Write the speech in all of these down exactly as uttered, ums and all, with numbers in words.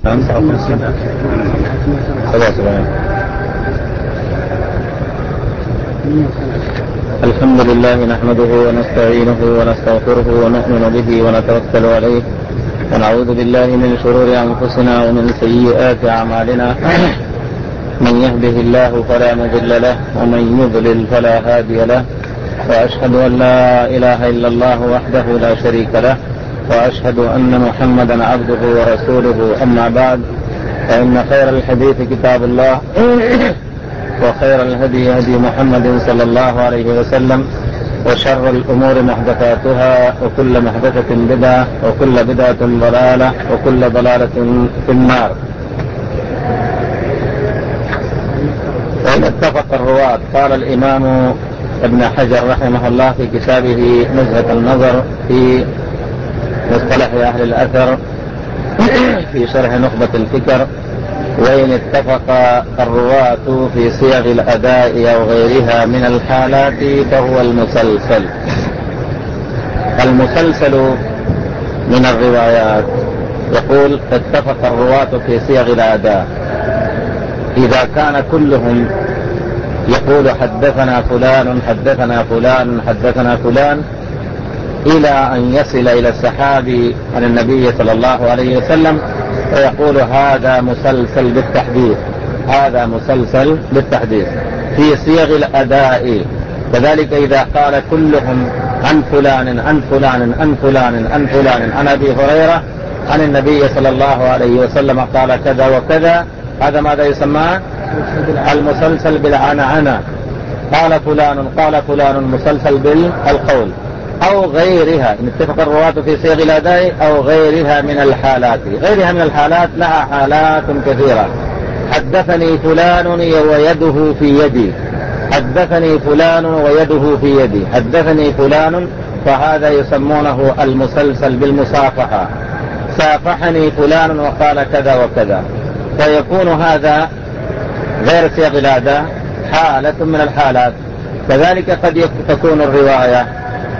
الحمد لله نحمده ونستعينه ونستغفره ونؤمن به ونتوكل عليه ونعوذ بالله من شرور أنفسنا ومن سيئات أعمالنا من يهده الله فلا مضل له ومن يضلل فلا هادي له وأشهد أن لا إله إلا الله وحده لا شريك له وأشهد أن محمدا عبده ورسوله. أما بعد، فإن خير الحديث كتاب الله وخير الهدي هدي محمد صلى الله عليه وسلم وشر الأمور محدثاتها وكل محدثة بدعة وكل بدعة ضلالة وكل ضلالة في النار. وإن اتفق الرواة، قال الإمام ابن حجر رحمه الله في كتابه نزهة النظر في مصطلح أهل الأثر في شرح نخبة الفكر: وإن اتفق الرواة في صيغ الأداء أو غيرها من الحالات فهو المسلسل. المسلسل من الروايات، يقول اتفق الرواة في صيغ الأداء إذا كان كلهم يقول حدثنا فلان حدثنا فلان حدثنا فلان إلى أن يصل إلى الصحابي عن النبي صلى الله عليه وسلم فيقول هذا مسلسل بالتحديث، هذا مسلسل بالتحديث في صيغ الأداء. كذلك إذا قال كلهم عن فلان عن فلان عن فلان عن فلان عن أبي هريرة عن النبي صلى الله عليه وسلم قال كذا وكذا، هذا ماذا يسمى؟ المسلسل بالعنعنة. قال فلان قال فلان مسلسل بالقول أو غيرها، إن اتفق الرواة في صيغ الأداء أو غيرها من الحالات. غيرها من الحالات لها حالات كثيرة. حدثني فلان ويده في يدي، حدثني فلان ويده في يدي، حدثني فلان، فهذا يسمونه المسلسل بالمصافحة. صافحني فلان وقال كذا وكذا، فيكون هذا غير صيغ الأداء، حالة من الحالات. كذلك قد تكون الرواية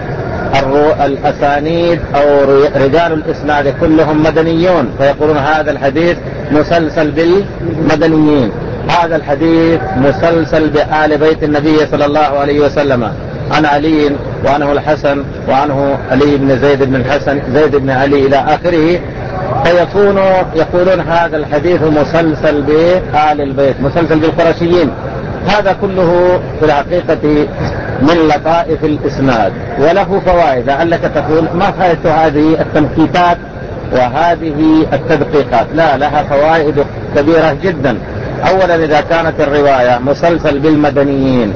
الأسانيد أو رجال الإسناد كلهم مدنيون، فيقولون هذا الحديث مسلسل بالمدنيين، هذا الحديث مسلسل بآل بيت النبي صلى الله عليه وسلم، عن علي وعنه الحسن وعنه علي بن زيد بن الحسن زيد بن علي إلى آخره، فيكون يقولون هذا الحديث مسلسل بآل البيت، مسلسل بالقرشيين. هذا كله في الحقيقة من لطائف الإسناد وله فوائد. لعلك تقول ما فائدة هذه التنكيتات وهذه التدقيقات؟ لا، لها فوائد كبيرة جدا. أولا، إذا كانت الرواية مسلسل بالمدنيين،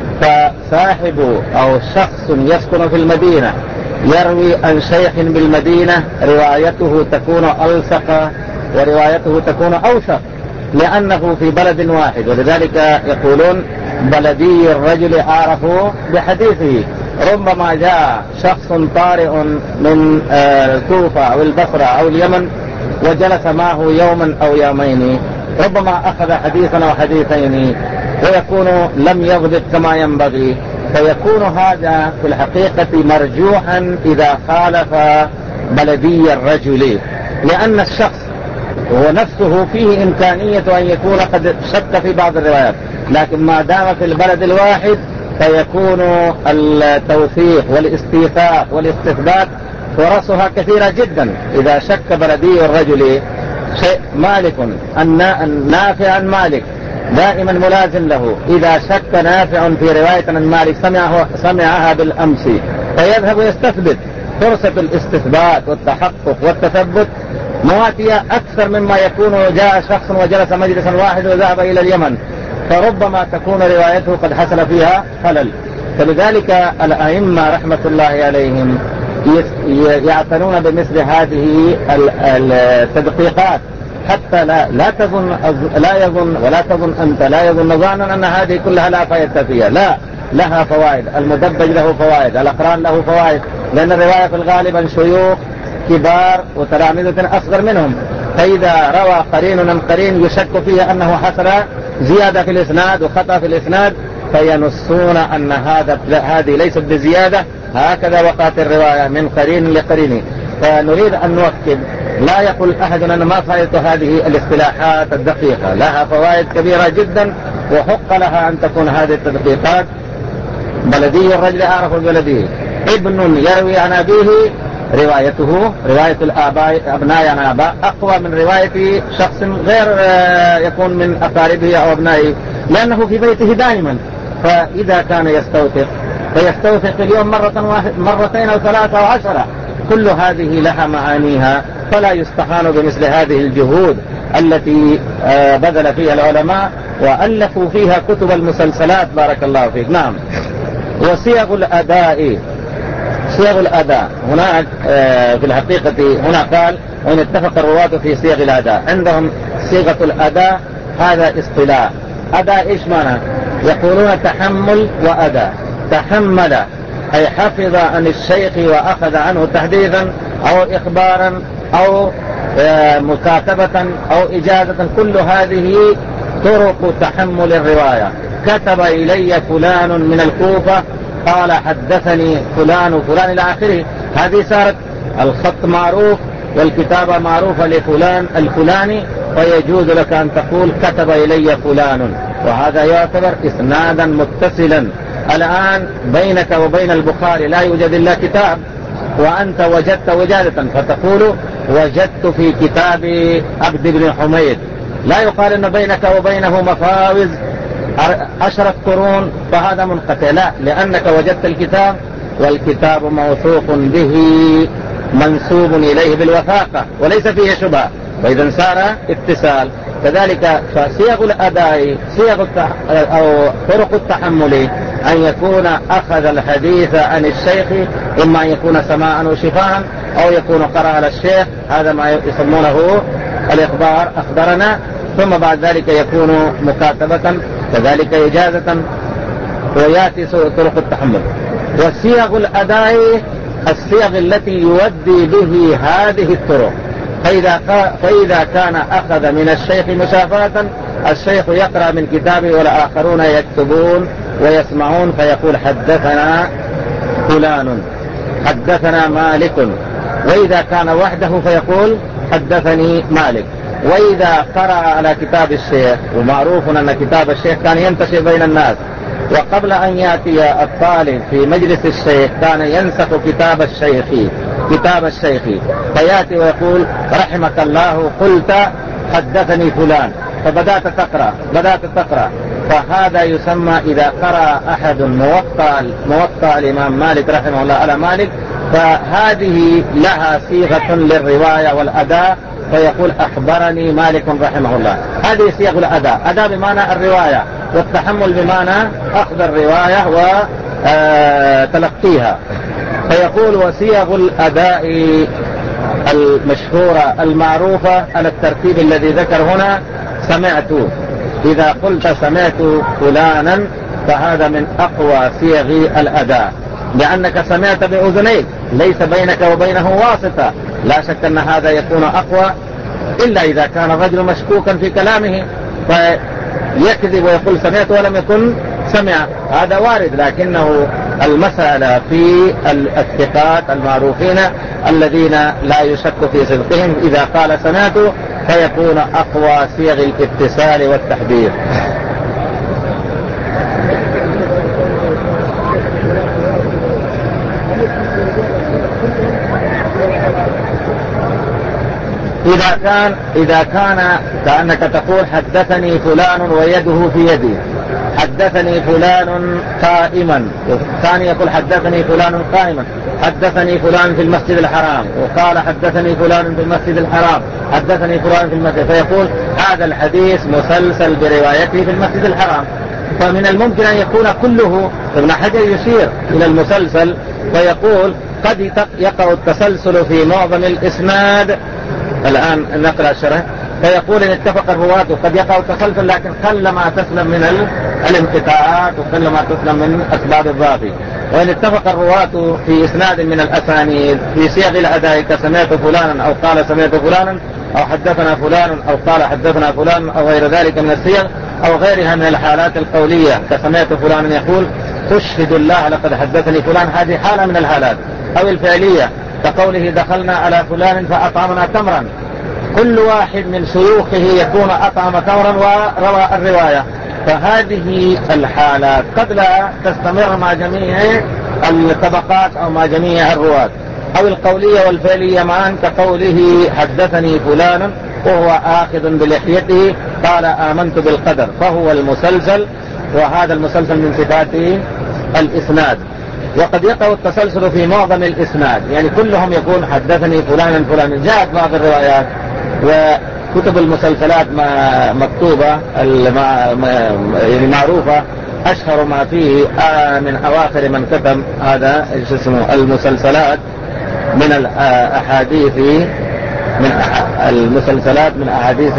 فصاحب أو شخص يسكن في المدينة يروي عن شيخ بالمدينة، روايته تكون ألصق وروايته تكون أوثق لأنه في بلد واحد. ولذلك يقولون بلدي الرجل أعرف بحديثه. ربما جاء شخص طارئ من الكوفة أو البصرة أو اليمن وجلس معه يوما أو يومين، ربما أخذ حديثا أو حديثين ويكون لم يضبط كما ينبغي، فيكون هذا في الحقيقة مرجوحا إذا خالف بلدي الرجل، لأن الشخص هو نفسه فيه إمكانية أن يكون قد شك في بعض الروايات، لكن ما دام في البلد الواحد فيكون التوثيق والاستيثاق والاستثبات فرصها كثيرة جدا. إذا شك بلدي الرجل شيء مالك النافع عن مالك دائما ملازم له، إذا شك نافع في رواية عن مالك سمعه سمعها بالأمس فيذهب يستثبت، فرصة الاستثبات والتحقق والتثبت مواتية أكثر مما يكون جاء شخص وجلس مجلسا واحد وذهب إلى اليمن، فربما تكون روايته قد حصل فيها خلل. فلذلك الأئمة رحمة الله عليهم يعتنون بمثل هذه التدقيقات حتى لا لا تظن لا يظن ولا تظن أنت لا يظن ظانا أن هذه كلها لا فائدة فيها. لا، لها فوائد. المدبج له فوائد، الأقران له فوائد، لأن الرواية في الغالب عن شيوخ كبار وتلامذة أصغر منهم، فإذا روى قرين عن قرين يشك فيه أنه حصل زيادة في الإسناد وخطأ في الإسناد، فينصون أن هذا هذه ليست بزيادة، هكذا وقعت الرواية من قرين لقرين. فنريد أن نؤكد، لا يقول أحد أنا ما فائدة هذه الاصطلاحات الدقيقة، لها فوائد كبيرة جدا وحق لها أن تكون هذه التدقيقات. بلدي الرجل أعرف البلدي، ابن يروي عن أبيه روايته رواية الآباء أبناء عن آباء أقوى من رواية شخص غير يكون من أقاربه أو أبنائه، لأنه في بيته دائما. فإذا كان يستوثق فيستوثق اليوم مرة واحد مرتين أو ثلاثة أو عشرة، كل هذه لها معانيها، فلا يستهان بمثل هذه الجهود التي بذل فيها العلماء وألفوا فيها كتب المسلسلات. بارك الله فيك. نعم. وصيغ الأداء، صيغ الأداء هناك في الحقيقة هنا قال وإن اتفق الرواة في صيغ الأداء. عندهم صيغة الأداء هذا اصطلاح. أداء إيش معنى؟ يقولون تحمل وأداء. تحمل أي حفظ عن الشيخ وأخذ عنه تحديثا أو إخبارا أو مكاتبة أو إجازة، كل هذه طرق تحمل الرواية. كتب إلي فلان من الكوفة قال حدثني فلان وفلان إلى آخره، هذه صارت الخط معروف والكتابة معروفة لفلان الفلاني، فيجوز لك أن تقول كتب إلي فلان، وهذا يعتبر إسنادا متصلا. الآن بينك وبين البخاري لا يوجد إلا كتاب، وأنت وجدت وجادة فتقول وجدت في كتاب عبد بن حميد، لا يقال أن بينك وبينه مفاوز عشرة قرون فهذا منقطع، لا، لأنك وجدت الكتاب والكتاب موثوق به منسوب إليه بالوثاقة وليس فيه شبهة، وإذا صار اتصال. كذلك فصيغ الأداء صيغ أو طرق التحمل أن يكون أخذ الحديث عن الشيخ، إما أن يكون سماعا وشفاعا أو يكون قرأ على الشيخ، هذا ما يسمونه الإخبار، أخبرنا، ثم بعد ذلك يكون مكاتبة، كذلك إجازة، ويأتي طرق التحمل. وصيغ الأداء الصيغ التي يودي به هذه الطرق. فإذا, فإذا كان أخذ من الشيخ مشافاة، الشيخ يقرأ من كتابه والآخرون يكتبون ويسمعون، فيقول حدثنا فلان، حدثنا مالك. وإذا كان وحده فيقول حدثني مالك. وإذا قرأ على كتاب الشيخ، ومعروف أن كتاب الشيخ كان ينتشر بين الناس، وقبل أن يأتي الطالب في مجلس الشيخ كان ينسخ كتاب الشيخ كتاب الشيخ فيأتي ويقول رحمك الله قلت حدثني فلان، فبدأت تقرأ بدأت تقرأ فهذا يسمى إذا قرأ أحد موطأ موطأ الإمام مالك رحمه الله على مالك، فهذه لها صيغة للرواية والأداء، فيقول أخبرني مالك رحمه الله. هذه صيغ الأداء. أداء بمعنى الرواية، والتحمل بمعنى أخذ الرواية وتلقيها. فيقول وصيغ الأداء المشهورة المعروفة على الترتيب الذي ذكر هنا. سمعت، إذا قلت سمعت فلانا فهذا من أقوى صيغ الأداء، لأنك سمعت بأذنيك، ليس بينك وبينه واسطة. لا شك أن هذا يكون أقوى، إلا إذا كان الرجل مشكوكا في كلامه فيكذب ويقول سمعت ولم يكن سمع، هذا وارد. لكنه المسألة في الثقات المعروفين الذين لا يشك في صدقهم، إذا قال سمعت فيكون أقوى صيغ الاتصال والتحذير. إذا كان إذا كان كأنك تقول حدثني فلان ويده في يدي، حدثني فلان قائما، الثاني يقول حدثني فلان قائما، حدثني فلان في المسجد الحرام، وقال حدثني فلان في المسجد الحرام، حدثني فلان في المسجد، فيقول هذا الحديث مسلسل بروايته في المسجد الحرام. فمن الممكن أن يكون كله. ابن حجر يشير إلى المسلسل ويقول قد يقع التسلسل في معظم الإسناد. الآن نقرأ شرح، فيقول إن اتفق الرواة قد يقع التسلسل، لكن قل ما تسلم من الانقطاعات وقل ما تسلم من أسباب الضعف. وإن اتفق الرواة في إسناد من الأسانيد في صيغ الأداء كسمعت فلانا أو قال سمعت فلانا أو حدثنا فلان أو قال حدثنا فلان أو غير ذلك من الصيغ أو غيرها من الحالات القولية كسمعت فلانا يقول أشهد الله لقد حدثني فلان، هذه حالة من الحالات، أو الفعلية كقوله دخلنا على فلان فأطعمنا تمرا، كل واحد من شيوخه يكون أطعم تمرا وروى الرواية. فهذه الحالات قد لا تستمر مع جميع الطبقات أو مع جميع الرواة، أو القولية والفعلية معا، كقوله حدثني فلان وهو آخذ بلحيته قال آمنت بالقدر، فهو المسلسل، وهذا المسلسل من صفات الإسناد. وقد يقع التسلسل في معظم الإسناد، يعني كلهم يكون حدثني فلان فلان. جاءت بعض الروايات وكتب المسلسلات ما مكتوبة المعروفة، أشهر ما فيه آه من أواخر من كتب هذا اسمه المسلسلات من الأحاديث، من المسلسلات من أحاديث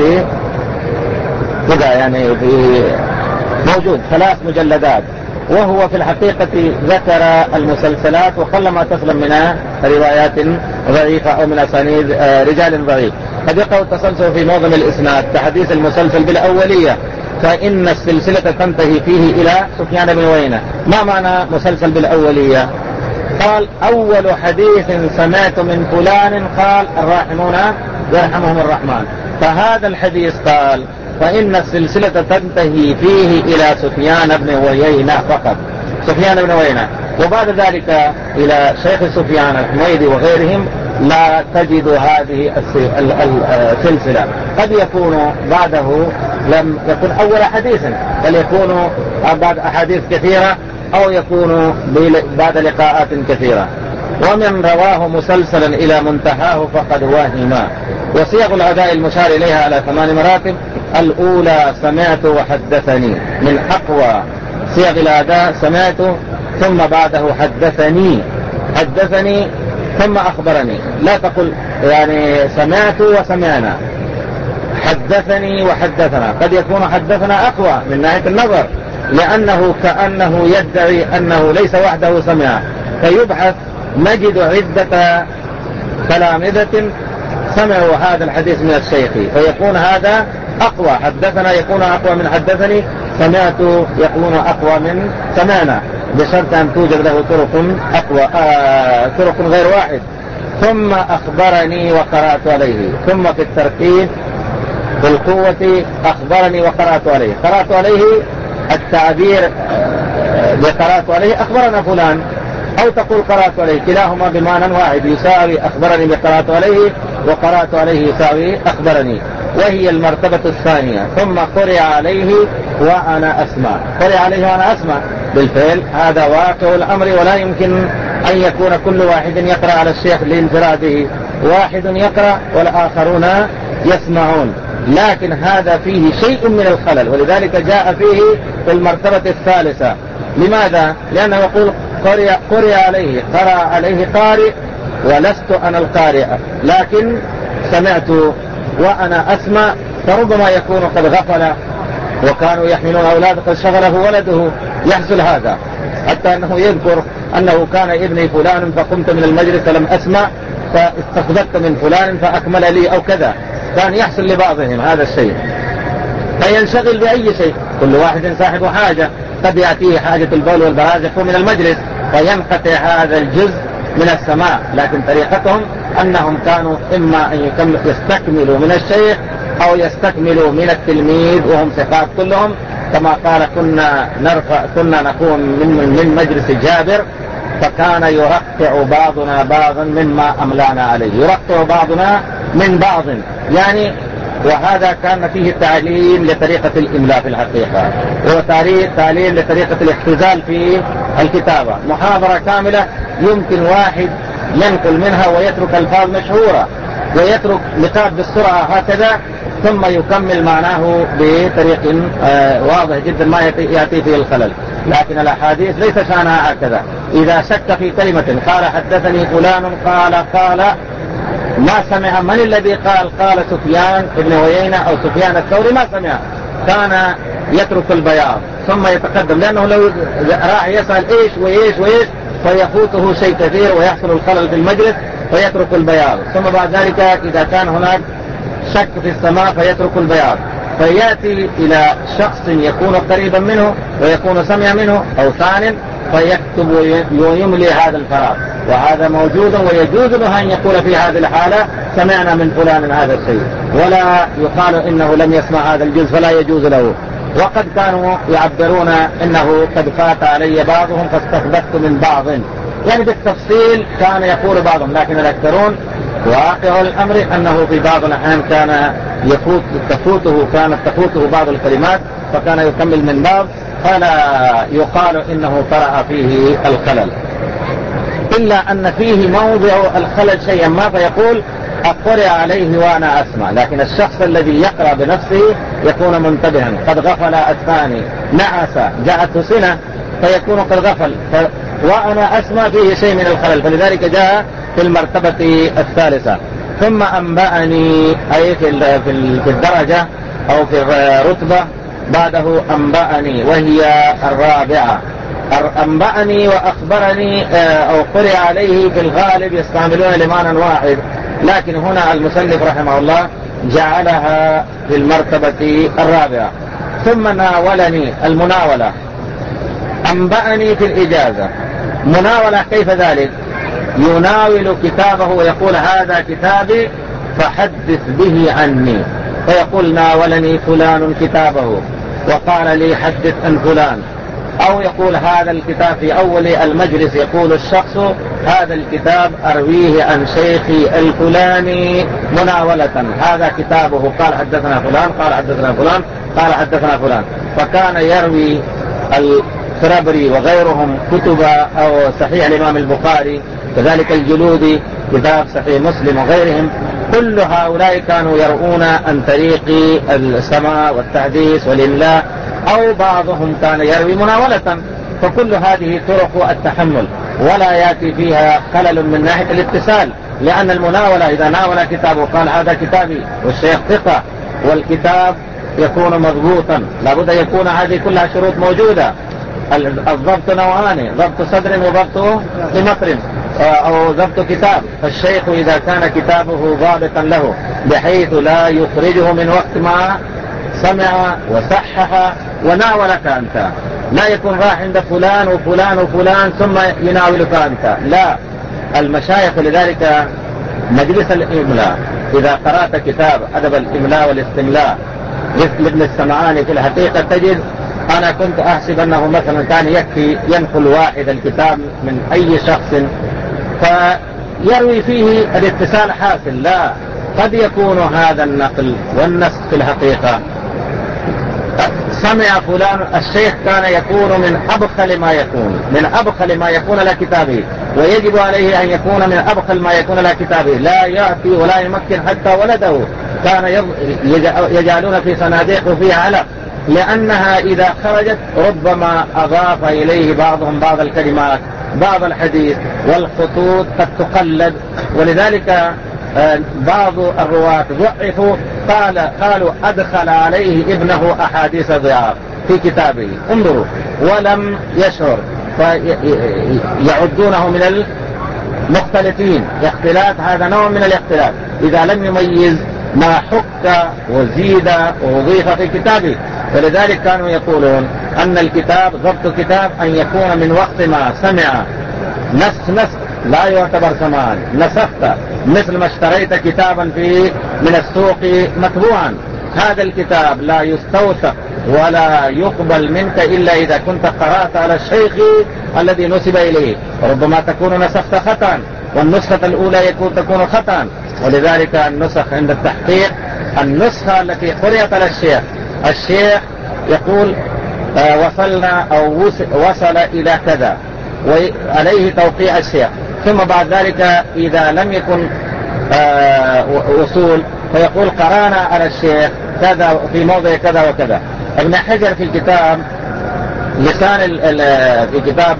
كذا، يعني في موجود ثلاث مجلدات، وهو في الحقيقة ذكر المسلسلات وقلما تسلم منها روايات ضعيفة أو من أسانيد رجال ضعيف. قد يقع التسلسل في معظم الإسناد كحديث المسلسل بالأولية، فإن السلسلة تنتهي فيه إلى سفيان بن عيينة. ما معنى مسلسل بالأولية؟ قال أول حديث سمعت من فلان قال الراحمون يرحمهم الرحمن، فهذا الحديث قال فإن السلسلة تنتهي فيه إلى سفيان بن عيينة فقط، سفيان بن عيينة، وبعد ذلك إلى شيخ سفيان الحميدي وغيرهم لا تجد هذه السلسلة. قد يكون بعده لم يكن أول حديث، بل يكون بعد أحاديث كثيرة، أو يكون بعد لقاءات كثيرة. ومن رواه مسلسلا إلى منتهاه فقد وهم. وصيغ الأداء المشار إليها على ثمان مراتب: الأولى سمعت وحدثني، من أقوى صيغ الأداء سمعت ثم بعده حدثني، حدثني ثم أخبرني. لا تقل يعني سمعت وسمعنا، حدثني وحدثنا. قد يكون حدثنا أقوى من ناحية النظر، لأنه كأنه يدعي أنه ليس وحده سمع، فيبحث نجد عدة تلامذة سمعوا هذا الحديث من الشيخ، فيكون هذا أقوى. حدثنا يكون أقوى من حدثني، سمعت يكون أقوى من سمعنا، بشرط أن توجد له طرق أقوى، آه طرق غير واحد. ثم أخبرني وقرأت عليه، ثم في الترتيب بالقوة أخبرني وقرأت عليه. قرأت عليه التعبير بقرأت عليه أخبرنا فلان، أو تقول قرأت عليه، كلاهما بمعنى واحد يساوي أخبرني بقرأت عليه، وقرأت عليه يساوي أخبرني، وهي المرتبة الثانية. ثم قرأ عليه وأنا أسمع، قرأ عليه وأنا أسمع، بالفعل هذا واقع الأمر، ولا يمكن أن يكون كل واحد يقرأ على الشيخ لانفراده، واحد يقرأ والآخرون يسمعون، لكن هذا فيه شيء من الخلل، ولذلك جاء فيه في المرتبة الثالثة. لماذا؟ لأنه يقول قرأ, قرأ عليه، قرأ عليه قارئ ولست أنا القارئ، لكن سمعت وأنا أسمع، فربما يكون قد غفل وكانوا يحملون أولاد قد شغله ولده، يحصل هذا، حتى أنه يذكر أنه كان ابني فلان فقمت من المجلس لم أسمع فاستخدمت من فلان فأكمل لي أو كذا، كان يحصل لبعضهم هذا الشيء، فينشغل بأي شيء. كل واحد صاحب حاجة، قد يأتيه حاجة البول والبراز يقوم من المجلس فينقطع هذا الجزء من السماع، لكن طريقتهم أنهم كانوا إما أن يستكملوا من الشيخ أو يستكملوا من التلميذ، وهم ثقات كلهم، كما قال كنا نرفع كنا نكون من, من مجلس جابر فكان يرقع بعضنا بعضا مما أملانا عليه، يرقع بعضنا من بعض يعني. وهذا كان فيه تعليم لطريقة الإملاء في الحقيقة، هو تعليم لطريقة الاختزال في الكتابة. محاضرة كاملة يمكن واحد ينقل منها ويترك الفاظ مشهورة ويترك نقاط بالسرعة هكذا، ثم يكمل معناه بطريق آه واضح جدا ما يأتي فيه الخلل. لكن الأحاديث ليس شأنها هكذا، إذا شك في كلمة قال حدثني فلان قال قال ما سمع من الذي قال قال سفيان ابن عيينة أو سفيان الثوري، ما سمع، كان يترك البياض ثم يتقدم، لأنه لو راح يسأل إيش وإيش وإيش فيفوته شيء كثير ويحصل الخلل في المجلس فيترك البياض. ثم بعد ذلك إذا كان هناك شك في السماع فيترك البياض، فيأتي إلى شخص يكون قريبا منه ويكون سمع منه أو ثان فيكتب ويملي هذا الفراغ. وهذا موجود ويجوز له أن يقول في هذه الحالة سمعنا من فلان هذا الشيء، ولا يقال إنه لم يسمع هذا الجزء فلا يجوز له. وقد كانوا يعبرون إنه قد فات علي بعضهم فاستثبت من بعض، يعني بالتفصيل كان يقول بعضهم، لكن الأكثرون واقع الأمر أنه في بعض الأحيان كان يفوت تفوته كانت تفوته بعض الكلمات فكان يكمل من بعض، فلا يقال إنه طرأ فيه الخلل، إلا أن فيه موضع الخلل شيئا ما فيقول أقرأ عليه وأنا أسمع، لكن الشخص الذي يقرأ بنفسه يكون منتبها، قد غفل الثاني نعس جاءته سنة فيكون قد غفل ف... وأنا أسمع فيه شيء من الخلل، فلذلك جاء في المرتبة الثالثة. ثم أنبأني أي في في الدرجة أو في الرتبة بعده أنبأني وهي الرابعة. أنبأني وأخبرني أو قرئ عليه في الغالب يستعملون لمعنى واحد، لكن هنا المصنف رحمه الله جعلها في المرتبة الرابعة. ثم ناولني المناولة. أنبأني في الإجازة، مناولة كيف ذلك؟ يناول كتابه ويقول هذا كتابي فحدث به عني، فيقول ناولني فلان كتابه وقال لي حدث عن فلان، أو يقول هذا الكتاب في أول المجلس يقول الشخص هذا الكتاب أرويه عن شيخي الفلاني مناولة، هذا كتابه قال حدثنا فلان قال حدثنا فلان قال حدثنا فلان. فكان يروي الفرابري وغيرهم كتب أو صحيح الإمام البخاري، كذلك الجلودي كتاب صحيح مسلم وغيرهم، كل هؤلاء كانوا يرؤون عن طريق السماع والتحديث والإملاء، أو بعضهم كان يروي مناولة. فكل هذه طرق التحمل ولا يأتي فيها خلل من ناحية الاتصال، لأن المناولة إذا ناول كتابه قال هذا كتابي والشيخ ثقة والكتاب يكون مضبوطا، لابد أن يكون هذه كلها شروط موجودة. الضبط نوعان، ضبط صدر وضبط لمطر أو ضبط كتاب. فالشيخ إذا كان كتابه ضابطا له بحيث لا يخرجه من وقت ما سمع وصحح وناولك أنت، لا يكون راح عند فلان وفلان وفلان ثم يناولك أنت، لا. المشايخ لذلك مجلس الإملاء إذا قرأت كتاب أدب الإملاء والاستملاء لابن السمعاني في الحقيقة تجد أنا كنت أحسب أنه مثلا كان يكفي ينقل واحد الكتاب من أي شخص فيروي فيه الاتصال حاصل، لا، قد يكون هذا النقل والنسخ في الحقيقة سمع فلان الشيخ كان يكون من أبخل ما يكون من أبخل ما يكون لكتابه، ويجب عليه أن يكون من أبخل ما يكون لكتابه، لا يأتي ولا يمكن حتى ولده كان يجعلون في صناديق وفيها علق، لأنها إذا خرجت ربما أضاف إليه بعضهم بعض الكلمات بعض الحديث والخطوط قد تقلد. ولذلك بعض الرواة ضعفوا قال قالوا أدخل عليه ابنه أحاديث ضعاف في كتابه، انظروا، ولم يشعر فيعدونه من المختلفين. اختلاف هذا نوع من الاختلاف إذا لم يميز ما حك وزيد وضيف في كتابه. فلذلك كانوا يقولون أن الكتاب ضبط كتاب أن يكون من وقت ما سمع نسخ نسخ لا يعتبر سماعا، نسخت مثل ما اشتريت كتابا في من السوق مطبوعا، هذا الكتاب لا يستوثق ولا يقبل منك إلا إذا كنت قرأت على الشيخ الذي نسب إليه، ربما تكون نسخت خطأ والنسخة الأولى يكون تكون خطأ. ولذلك النسخ عند التحقيق النسخة التي قرأت على الشيخ الشيخ يقول آه وصلنا أو وصل إلى كذا وعليه توقيع الشيخ، ثم بعد ذلك إذا لم يكن آه وصول فيقول قرانا على الشيخ كذا في موضع كذا وكذا. ابن حجر في الكتاب لسان في كتاب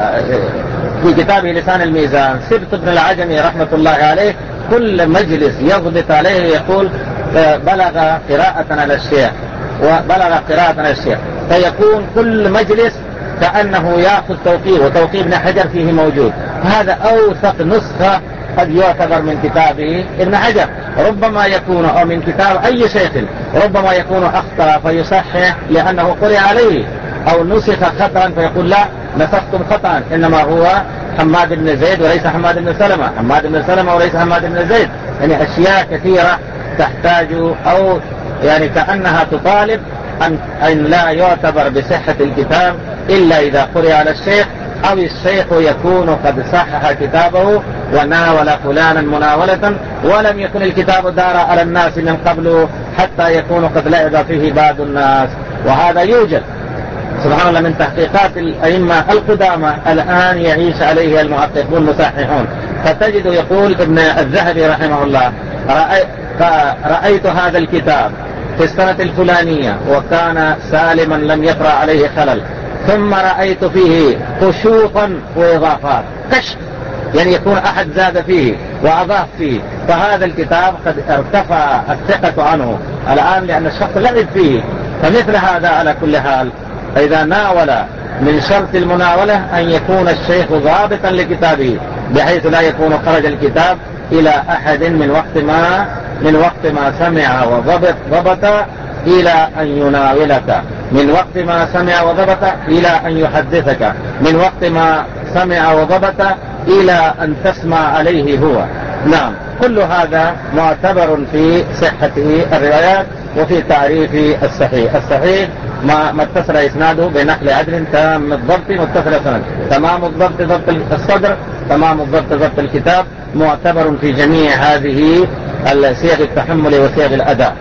في كتابه لسان الميزان سبط ابن العجمي رحمة الله عليه كل مجلس يضبط عليه يقول بلغ قراءة على الشيخ وبلغ قراءة على الشيخ، فيكون كل مجلس كأنه يأخذ توقيع، وتوقيع ابن حجر فيه موجود. هذا أوثق نسخة قد يعتبر من كتابه ابن حجر، ربما يكون أو من كتاب أي شيخ ربما يكون أخطأ فيصحح لأنه قرئ عليه، أو نسخ خطأ فيقول لا نسختم خطأ، إنما هو حماد بن زيد وليس حماد بن سلمة، حماد بن سلمة وليس حماد بن زيد. يعني أشياء كثيرة تحتاج أو يعني كأنها تطالب أن, أن لا يعتبر بصحة الكتاب إلا إذا قرئ على الشيخ، أو الشيخ يكون قد صحح كتابه وناول فلانا مناولة ولم يكن الكتاب دار على الناس من قبل حتى يكون قد لعب فيه بعض الناس، وهذا يوجد سبحان الله من تحقيقات الأئمة القدامى الآن يعيش عليه المحققون المصححون. فتجد يقول ابن الذهبي رحمه الله رأي رأيت هذا الكتاب في السنة الفلانية وكان سالما لم يقرأ عليه خلل، ثم رأيت فيه خشوطا وإضافات كشف، يعني يكون أحد زاد فيه وأضاف فيه، فهذا الكتاب قد ارتفع الثقة عنه الآن لأن الشخص لعب فيه. فمثل هذا على كل حال إذا ناول من شرط المناولة أن يكون الشيخ ضابطا لكتابه بحيث لا يكون خرج الكتاب إلى أحد من وقت ما من وقت ما سمع وضبط ضبط إلى أن يناولك، من وقت ما سمع وضبط إلى أن يحدثك، من وقت ما سمع وضبط إلى أن تسمع عليه هو. نعم، كل هذا معتبر في صحة الروايات وفي تعريف الصحيح. الصحيح ما, ما اتصل إسناده بنقل عدل تام الضبط متصل سند، تمام الضبط ضبط الصدر، تمام الضبط ضبط الكتاب، معتبر في جميع هذه صيغ التحمل وصيغ الأداء.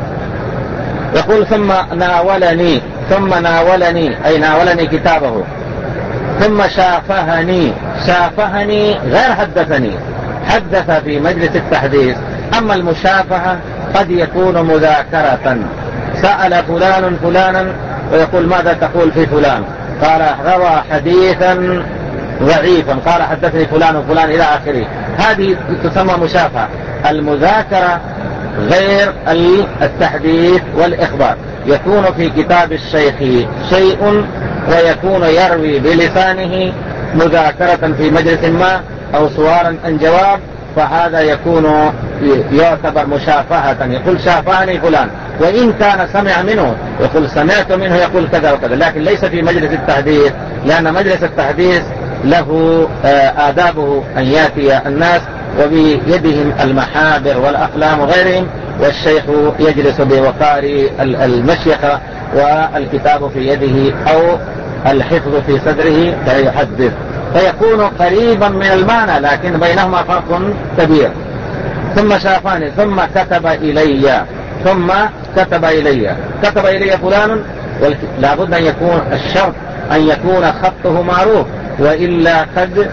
يقول ثم ناولني، ثم ناولني أي ناولني كتابه، ثم شافهني، شافهني غير حدثني، حدث في مجلس التحديث. أما المشافهة قد يكون مذاكرة، سأل فلان فلانا ويقول ماذا تقول في فلان، قال روى حديثا ضعيفا، قال حدثني فلان وفلان إلى آخره، هذه تسمى مشافهة. المذاكرة غير التحديث والإخبار، يكون في كتاب الشيخ شيء ويكون يروي بلسانه مذاكرة في مجلس ما أو سؤالا عن جواب، فهذا يكون يعتبر مشافهة. يقول شافعني فلان وإن كان سمع منه، يقول سمعت منه يقول كذا وكذا، لكن ليس في مجلس التحديث، لأن مجلس التحديث له آدابه أن يأتي الناس وبيدهم المحابر والأقلام وغيرهم، والشيخ يجلس بوقار المشيخة والكتاب في يده أو الحفظ في صدره فيحدث، فيكون قريبا من المعنى لكن بينهما فرق كبير. ثم شافاني ثم كتب إلي، ثم كتب إلي، كتب إلي فلان، لابد أن يكون الشرط أن يكون خطه معروف، وإلا قد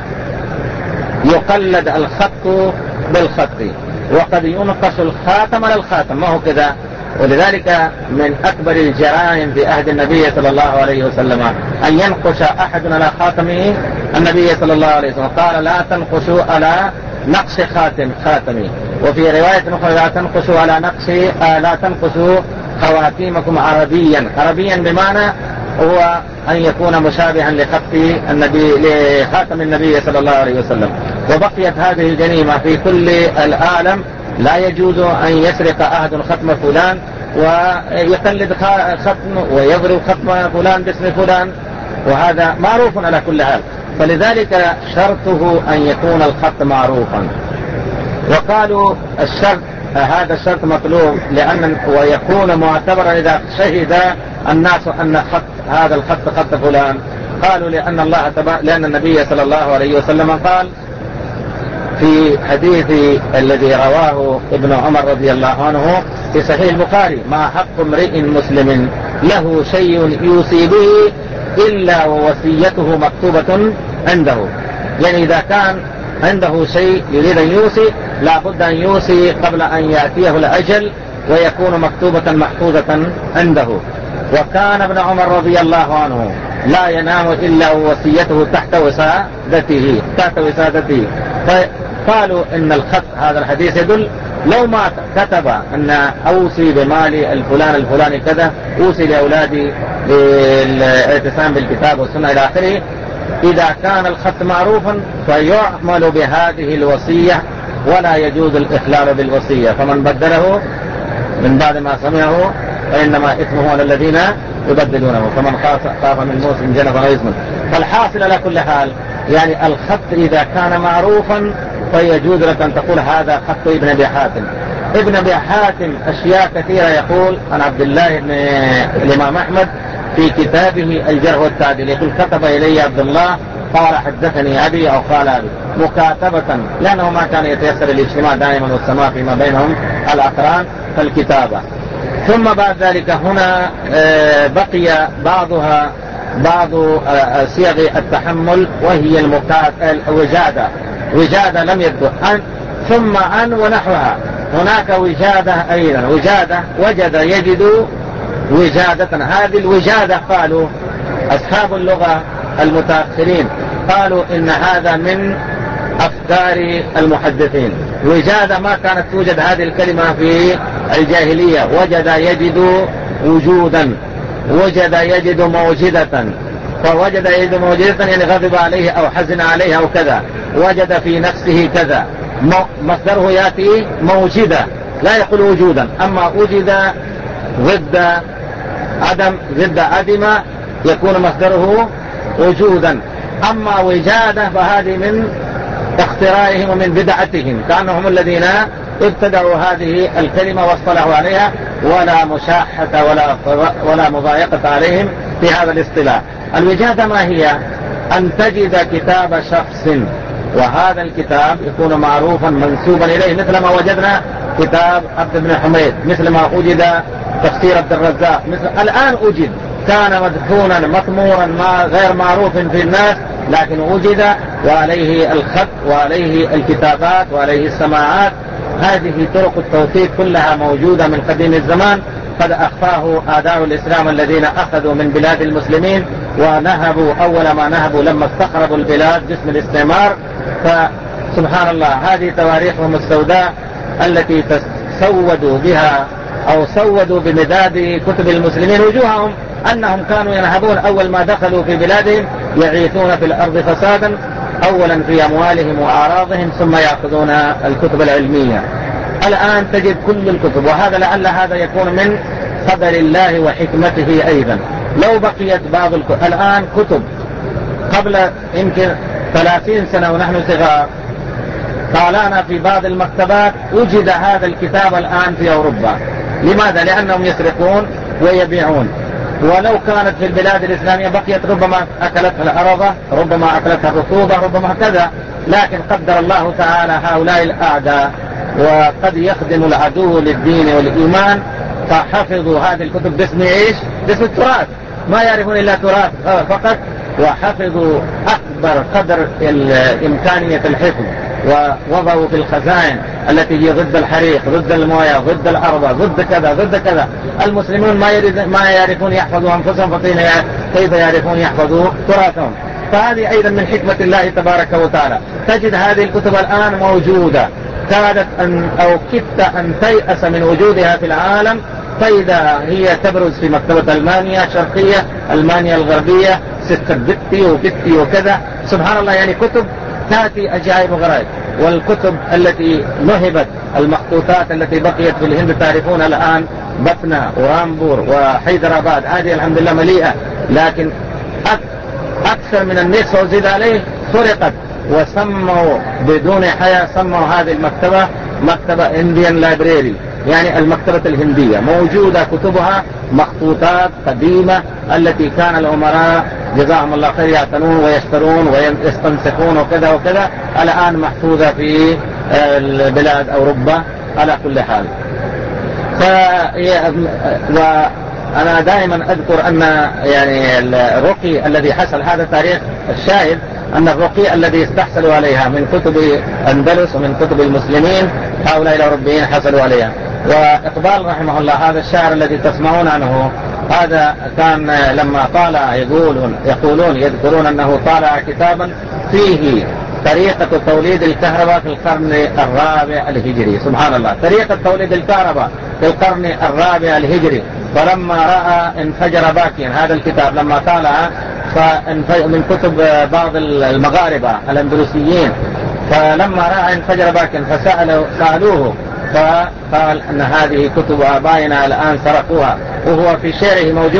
يقلد الخط بالخط وقد ينقص الخاتم على الخاتم، ما هو كذا. ولذلك من أكبر الجرائم في عهد النبي صلى الله عليه وسلم أن ينقش أحد على خاتمه النبي صلى الله عليه وسلم، قال لا تنقشوا على نقش خاتم خاتمي، وفي رواية أخرى لا تنقشوا على نقش آه لا تنقشوا خواتيمكم عربيا. عربيا بمعنى هو أن يكون مشابها لخط النبي لخاتم النبي صلى الله عليه وسلم. وبقيت هذه الجريمة في كل العالم، لا يجوز أن يسرق أحد ختم فلان ويقلد ختم ويضرب ختم فلان باسم فلان، وهذا معروف على كل حال، فلذلك شرطه أن يكون الخط معروفا. وقالوا الشرط هذا الشرط مطلوب لأن ويكون معتبرا إذا شهد الناس أن خط هذا الخط خط فلان. قالوا لأن الله تبا... لأن النبي صلى الله عليه وسلم قال في حديث الذي رواه ابن عمر رضي الله عنه في صحيح البخاري: ما حق امرئ مسلم له شيء يوصي به إلا ووصيته مكتوبة عنده. يعني إذا كان عنده شيء يريد أن يوصي لا بد أن يوصي قبل أن يأتيه الأجل ويكون مكتوبة محفوظة عنده. وكان ابن عمر رضي الله عنه لا ينام إلا ووصيته تحت وسادته تحت وسادته. فقالوا إن الخط هذا الحديث يدل لو ما كتب أن أوصي بمالي الفلان الفلاني كذا، أوصي لأولادي بالاعتصام بالكتاب والسنة إلى آخره، إذا كان الخط معروفا فيعمل بهذه الوصية ولا يجوز الإخلال بالوصية، فمن بدله من بعد ما سمعه فإنما إثمه على الذين يبدلونه، فمن خاف من موسى جنفا وإثما. فالحاصل على كل حال يعني الخط إذا كان معروفا فيجوز لك أن تقول هذا خط ابن أبي حاتم. ابن أبي حاتم أشياء كثيرة يقول عن عبد الله بن الإمام أحمد في كتابه الجرح والتعديل، يقول كتب إلي عبد الله قال حدثني أبي أو قال أبي مكاتبة، لأنه ما كان يتيسر الاجتماع دائما والسماع فيما بينهم الأقران فالكتابة. ثم بعد ذلك هنا بقي بعضها بعض صيغ التحمل وهي الوجادة. وجادة لم يبدو أن ثم أن ونحوها. هناك وجادة أيضا، وجادة وجد يجد وجادة. هذه الوجادة قالوا أصحاب اللغة المتأخرين قالوا إن هذا من أفكار المحدثين. وجادة ما كانت توجد هذه الكلمة في الجاهلية. وجد يجد وجودا، وجد يجد موجدة، فوجد يجد موجدة يعني غضب عليه أو حزن عليه أو كذا، وجد في نفسه كذا، مصدره يأتي موجدة لا يقول وجودا. أما وجد ضد عدم ضد عدم يكون مصدره وجودا. أما وجادة فهذه من اختراعهم ومن بدعتهم، كأنهم الذين ابتدعوا هذه الكلمة واصطلحوا عليها، ولا مشاحة ولا ولا مضايقة عليهم في هذا الاصطلاح. الوجادة ما هي؟ أن تجد كتاب شخص وهذا الكتاب يكون معروفا منسوبا إليه، مثل ما وجدنا كتاب عبد بن حميد، مثل ما وجد تفسير عبد الرزاق، مثل الآن وجد كان مدفونا مطمورا ما غير معروف في الناس، لكن وجد وعليه الخط وعليه الكتابات وعليه السماعات. هذه طرق التوثيق كلها موجودة من قديم الزمان، قد أخفاه أعداء الإسلام الذين أخذوا من بلاد المسلمين ونهبوا أول ما نهبوا لما استخربوا البلاد باسم الاستعمار. فسبحان الله هذه تواريخهم السوداء التي سودوا بها أو سودوا بمداد كتب المسلمين وجوههم، أنهم كانوا ينهبون أول ما دخلوا في بلادهم يعيثون في الأرض فسادا، أولا في أموالهم وأعراضهم، ثم يأخذون الكتب العلمية. الآن تجد كل الكتب، وهذا لعل هذا يكون من قدر الله وحكمته أيضا. لو بقيت بعض الكتب الآن كتب قبل يمكن ثلاثين سنة ونحن صغار طالعنا في بعض المكتبات وجد هذا الكتاب الآن في أوروبا. لماذا؟ لأنهم يسرقون ويبيعون. ولو كانت في البلاد الإسلامية بقيت ربما أكلتها الأرضة، ربما أكلتها الرطوبة، ربما كذا، لكن قدر الله تعالى هؤلاء الأعداء وقد يخدم العدو للدين والإيمان، فحفظوا هذه الكتب باسم إيش؟ باسم التراث، ما يعرفون إلا تراث فقط، وحفظوا أكبر قدر إمكانية الحفظ، ووضعوا في الخزائن التي هي ضد الحريق، ضد المويه، ضد الأرض، ضد كذا ضد كذا. المسلمون ما ما يعرفون يحفظوا أنفسهم، كيف يعرفون يحفظوا تراثهم؟ فهذه أيضا من حكمة الله تبارك وتعالى. تجد هذه الكتب الآن موجودة، كادت أن أو كدت أن تيأس من وجودها في العالم، فإذا هي تبرز في مكتبة ألمانيا الشرقية، ألمانيا الغربية، ستة بتي وبتي وكذا. سبحان الله، يعني كتب تأتي أجائب وغرائب. والكتب التي نهبت، المخطوطات التي بقيت في الهند تعرفون الآن بطنة ورامبور وحيدراباد، هذه الحمد لله مليئة، لكن أكثر من النصف وزيد عليه سرقت، وسموا بدون حياة سموا هذه المكتبة مكتبة إنديان لايبراري، يعني المكتبة الهندية. موجودة كتبها مخطوطات قديمة التي كان الأمراء جزاهم الله خير يعتنون ويشترون ويستنسخون وكذا وكذا، الآن محفوظة في البلاد أوروبا على كل حال. وأنا دائما أذكر أن يعني الرقي الذي حصل، هذا تاريخ الشاهد، أن الرقي الذي استحصلوا عليها من كتب أندلس ومن كتب المسلمين هؤلاء الأوروبيين حصلوا عليها. وإقبال رحمه الله هذا الشاعر الذي تسمعون عنه، هذا كان لما طالع يقولون يقولون يذكرون أنه طالع كتابا فيه طريقة توليد الكهرباء في القرن الرابع الهجري. سبحان الله، طريقة توليد الكهرباء في القرن الرابع الهجري. فلما رأى انفجر باكيا هذا الكتاب لما طالع من كتب بعض المغاربة الأندلسيين، فلما رأى انفجر باكيا فسألوا سألوه، فقال أن هذه كتب آبائنا الآن سرقوها، وهو في شعره موجود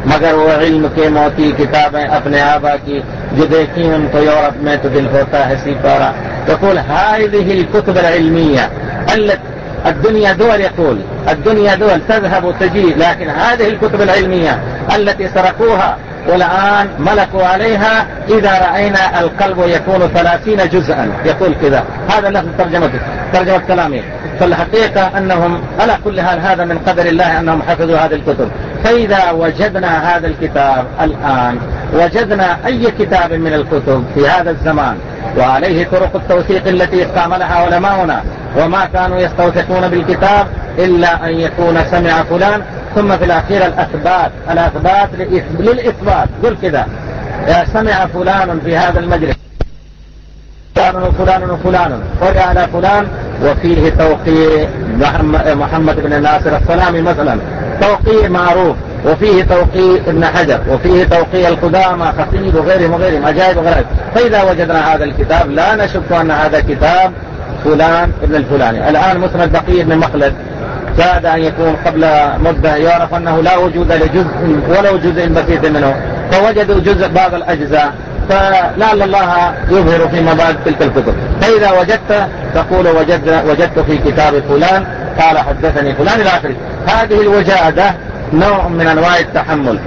मगर वो इल्म के मोती किताबें अपने आबा की जो देखी उनको यूरोप में तो दिल होता है सिपारा. يقول هذه الكتب العلمية الدنيا دول, يقول الدنيا دول تذهب وتجي, لكن هذه الكتب العلمية التي سرقوها والآن ملكوا عليها, إذا رأينا القلب يكون ثلاثين جزءا, يقول كذا. هذا لفظ ترجمته, ترجمة كلامه. فالحقيقة أنهم على كل حال هذا من قدر الله أنهم حفظوا هذه الكتب. فإذا وجدنا هذا الكتاب الآن, وجدنا أي كتاب من الكتب في هذا الزمان وعليه طرق التوثيق التي استعملها علماؤنا, وما كانوا يستوثقون بالكتاب إلا أن يكون سمع فلان, ثم في الأخير الأثبات, الأثبات للإثبات. قل كذا, سمع فلان في هذا المجلس, فلان وفلان وفلان, قرأ على فلان, وفيه توقيع محمد بن ناصر السلامي مثلا, توقيع معروف, وفيه توقيع ابن حجر, وفيه توقيع القدامى خطيب وغيرهم وغيرهم, عجائب وغرائب. فإذا وجدنا هذا الكتاب لا نشك أن هذا كتاب فلان ابن الفلاني. الآن مسند بقي بن مخلد كاد أن يكون قبل مدة يعرف أنه لا وجود لجزء ولو جزء بسيط منه, فوجدوا جزء بعض الأجزاء, فلعل الله يظهر في مبادئ تلك الكتب. فإذا وجدت تقول وجدت, وجدت في كتاب فلان قال حدثني فلان إلى آخره. هذه الوجادة نوع من أنواع التحمل.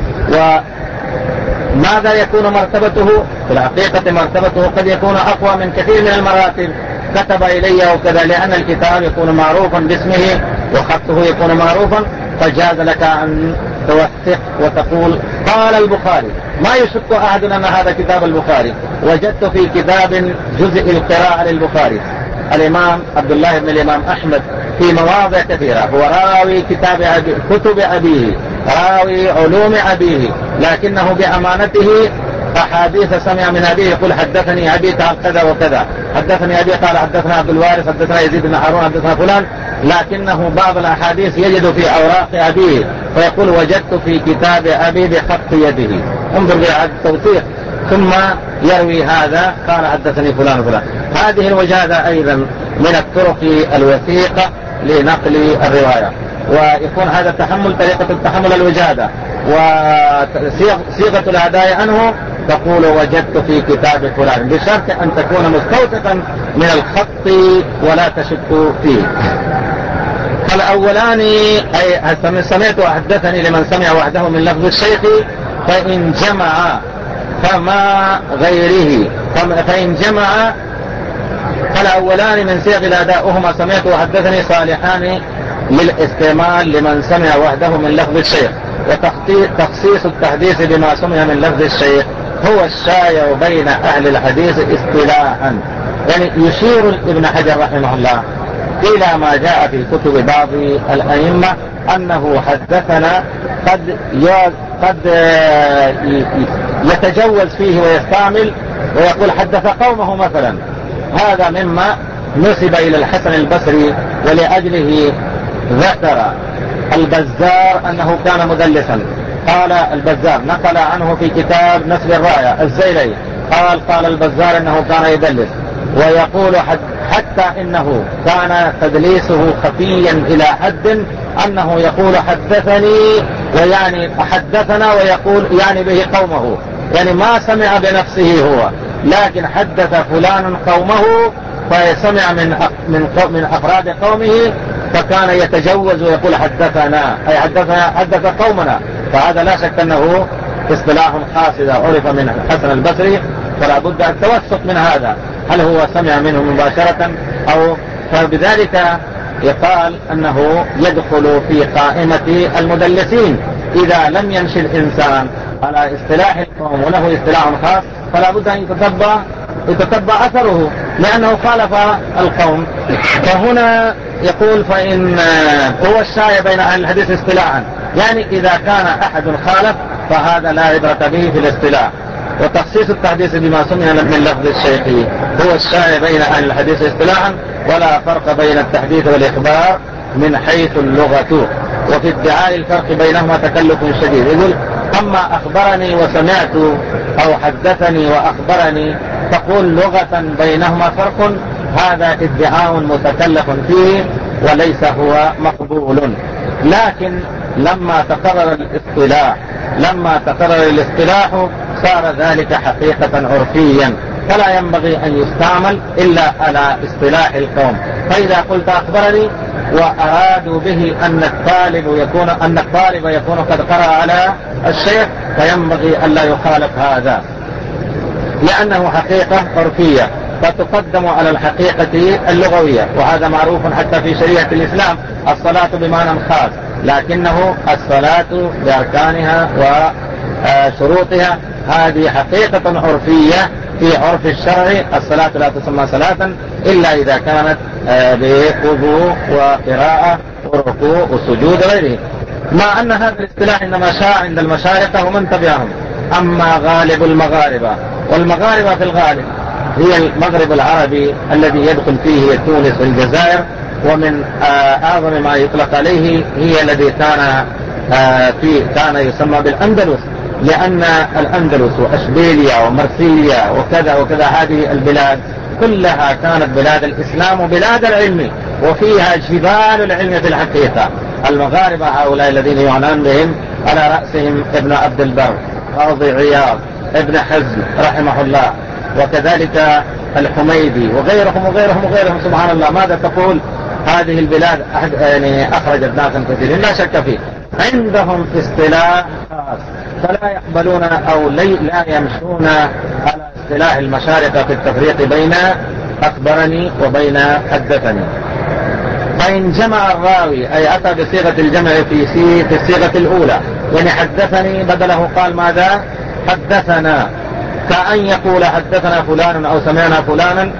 وماذا يكون مرتبته؟ في الحقيقة مرتبته قد يكون أقوى من كثير من المراتب. كتب إلي وكذا, لأن الكتاب يكون معروفا باسمه وخطه يكون معروفا, فجاز لك أن توثق وتقول قال البخاري. ما يشك أحد أن هذا كتاب البخاري. وجدت في كتاب جزء القراءة للبخاري الإمام عبد الله بن الإمام أحمد في مواضع كثيرة, هو راوي كتاب أبي كتب أبيه, راوي علوم أبيه, لكنه بأمانته أحاديث سمع من أبيه, يقول حدثني أبي قال كذا وكذا, حدثني أبي قال حدثنا عبد الوارث, حدثنا يزيد بن هارون, حدثنا فلان, لكنه بعض الأحاديث يجد في أوراق أبيه, فيقول وجدت في كتاب أبي بخط يده. انظر لهذا التوثيق, ثم يروي هذا قال حدثني فلان وفلان. هذه الوجادة أيضا من الطرق الوثيقة لنقل الرواية, ويكون هذا التحمل طريقة التحمل الوجادة. وصيغة الأداء عنه تقول وجدت في كتاب فلان, بشرط أن تكون مستوثقا من الخط ولا تشك فيه. فالأولان أي سمعت وحدثني لمن سمع وحده من لفظ الشيخ, فإن جمع فما غيره, فإن جمع فالأولان من صيغ الأداء هما سمعت وحدثني صالحان للاستعمال لمن سمع وحده من لفظ الشيخ. وتخصيص التحديث بما سمع من لفظ الشيخ هو الشائع بين أهل الحديث اصطلاحا. يعني يشير ابن حجر رحمه الله إلى ما جاء في كتب بعض الأئمة أنه حدثنا قد قد يتجوز فيه ويستعمل ويقول حدث قومه مثلا. هذا مما نسب إلى الحسن البصري, ولأجله ذكر البزار أنه كان مدلسا. قال البزار نقل عنه في كتاب نسب الراية الزيلي, قال قال البزار أنه كان يدلس, ويقول حتى إنه كان تدليسه خفيا إلى حد أنه يقول حدثني ويعني حدثنا ويقول يعني به قومه, يعني ما سمع بنفسه هو, لكن حدث فلان قومه فسمع من من من أفراد قومه, فكان يتجوز ويقول حدثنا أي حدثنا حدث قومنا. فهذا لا شك أنه اصطلاح خاص إذا عرف من الحسن البصري, فلا بد التوثق من هذا, هل هو سمع منه مباشرة أو. فبذلك يقال أنه يدخل في قائمة المدلسين إذا لم يمشي الإنسان على اصطلاح القوم وله اصطلاح خاص, فلا بد أن يتتبع يتتبع أثره لأنه خالف القوم. فهنا يقول فإن هو الشائع بين أهل الحديث اصطلاحا, يعني إذا كان أحد خالف فهذا لا عبرة به في الاصطلاح. وتخصيص التحديث بما سمع من لفظ الشيخ هو الشائع بين أهل الحديث اصطلاحا, ولا فرق بين التحديث والإخبار من حيث اللغة. وفي ادعاء الفرق بينهما تكلف شديد. يقول أما أخبرني وسمعت أو حدثني وأخبرني تقول لغة بينهما فرق, هذا ادعاء متكلف فيه وليس هو مقبول. لكن لما تقرر الاصطلاح لما تقرر الاصطلاح صار ذلك حقيقة عرفيا، فلا ينبغي أن يستعمل إلا على اصطلاح القوم. فإذا قلت أخبرني وأرادوا به أن الطالب يكون أن الطالب يكون قد قرأ على الشيخ، فينبغي ألا يخالف هذا، لأنه حقيقة عرفية فتقدم على الحقيقة اللغوية، وهذا معروف حتى في شريعة الإسلام. الصلاة بمعنى خاص، لكنه الصلاة بأركانها وشروطها هذه حقيقة عرفية في عرف الشرع. الصلاة لا تسمى صلاة إلا إذا كانت بوضوء وقراءة وركوع وسجود غيره، مع أن هذا الاصطلاح إنما شاع عند المشايخ ومن تبعهم. أما غالب المغاربة، والمغاربة في الغالب هي المغرب العربي الذي يدخل فيه تونس والجزائر، ومن أعظم ما يطلق عليه هي الذي كان في كان يسمى بالأندلس، لأن الأندلس وأشبيليا ومرسيليا وكذا وكذا هذه البلاد كلها كانت بلاد الإسلام وبلاد العلم، وفيها جبال العلم في الحقيقة. المغاربة هؤلاء الذين يعنون بهم على رأسهم ابن عبد البر، قاضي عياض، ابن حزم رحمه الله، وكذلك الحميدي وغيرهم وغيرهم وغيرهم. سبحان الله، ماذا تقول؟ هذه البلاد يعني أخرجت ناسا كثيرين لا شك فيه، عندهم اصطلاح خاص، فلا يقبلون أو لا يمشون على اصطلاح المشارقة في التفريق بين أخبرني وبين حدثني. فإن جمع الراوي أي أتى بصيغة الجمع في في الصيغة الأولى، يعني حدثني بدله قال ماذا؟ حدثنا، كأن يقول حدثنا فلان أو سمعنا فلانا،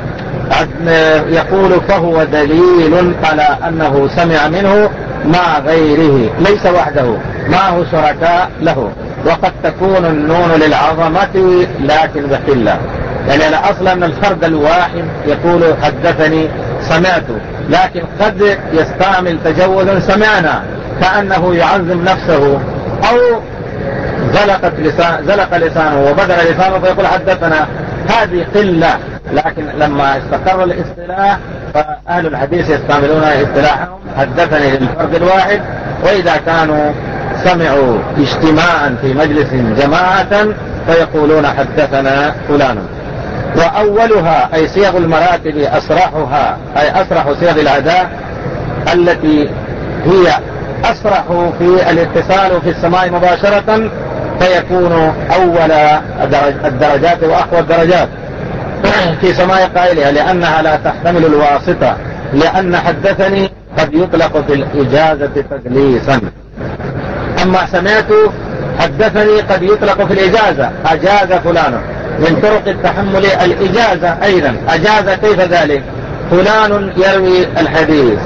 يقول فهو دليل على أنه سمع منه مع غيره ليس وحده، معه شركاء له. وقد تكون النون للعظمة لكن بقلة، يعني الأصل أن الفرد الواحد يقول حدثني سمعت، لكن قد يستعمل تجوز سمعنا كأنه يعظم نفسه، أو زلقت لسان زلق لسانه وبدل لسانه فيقول حدثنا، هذه قلة. لكن لما استقر الاصطلاح فأهل الحديث يستعملون اصطلاحهم حدثني للفرد الواحد، وإذا كانوا سمعوا اجتماعا في مجلس جماعة فيقولون حدثنا فلان. وأولها أي صيغ المراتب أسرحها، أي أسرح صيغ الأداء التي هي أسرح في الاتصال في السماء مباشرة، فيكون أول الدرجات وأقوى الدرجات في سماء قائلها، لأنها لا تحتمل الواسطة، لأن حدثني قد يطلق في الإجازة تدليسا. أما سمعت حدثني قد يطلق في الإجازة، أجاز فلان، من طرق التحمل الإجازة أيضا. أجاز كيف ذلك؟ فلان يروي الحديث،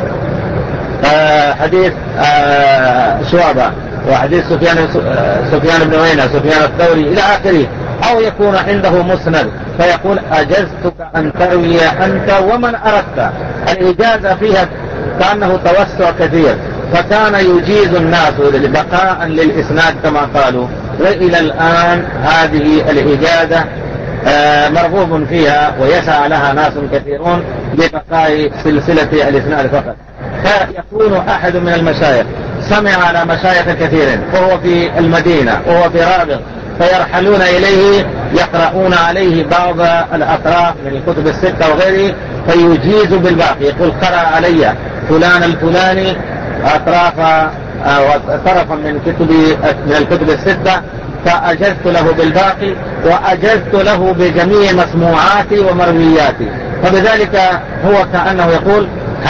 آه حديث آه شعبة وحديث سفيان سفيان بن عيينة سفيان الثوري إلى آخره، أو يكون عنده مسند فيقول أجزتك أن تروي أنت ومن أردت. الإجازة فيها كأنه توسع كثير، فكان يجيز الناس بقاء للإسناد كما قالوا، وإلى الآن هذه الإجازة مرغوب فيها ويسعى لها ناس كثيرون لبقاء سلسلة الإسناد فقط. فيكون أحد من المشايخ سمع على مشايخ كثير وهو في المدينة وهو في رابغ، فيرحلون إليه يقرؤون عليه بعض الأطراف من الكتب الستة وغيره، فيجيز بالباقي، يقول قرأ علي فلان الفلاني أطراف طرفا من كتب من الكتب الستة، فأجزت له بالباقي وأجزت له بجميع مسموعاتي ومروياتي. فبذلك هو كأنه يقول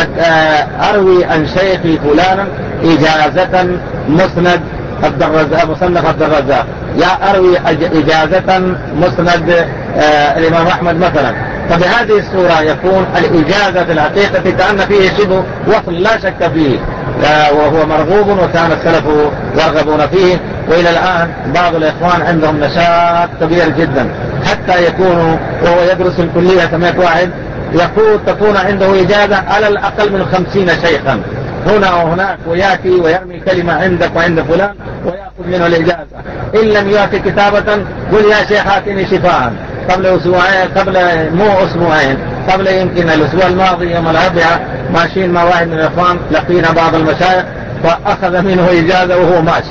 أروي عن شيخي فلانا إجازة مسند عبد الرزاق مصنف عبد الرزاق، يا أروي إجازة مسند آه الإمام أحمد مثلا. فبهذه الصورة يكون الإجازة في الحقيقة كأن فيه شبه وصل لا شك فيه، آه وهو مرغوب وكان السلف يرغبون فيه، وإلى الآن بعض الإخوان عندهم نشاط كبير جدا، حتى يكون وهو يدرس الكلية سمعت واحد يقول تكون عنده إجازة على الأقل من خمسين شيخا هنا وهناك، ويأتي ويرمي كلمة عندك وعند فلان ويأخذ منه الإجازة. إن لم يأتي كتابة قل يا شيخ آتني شفاء. قبل أسبوعين قبل مو أسبوعين قبل يمكن الأسبوع الماضي يوم الأربعاء ماشيين مع واحد من الإخوان، لقينا بعض المشايخ فأخذ منه إجازة وهو ماشي.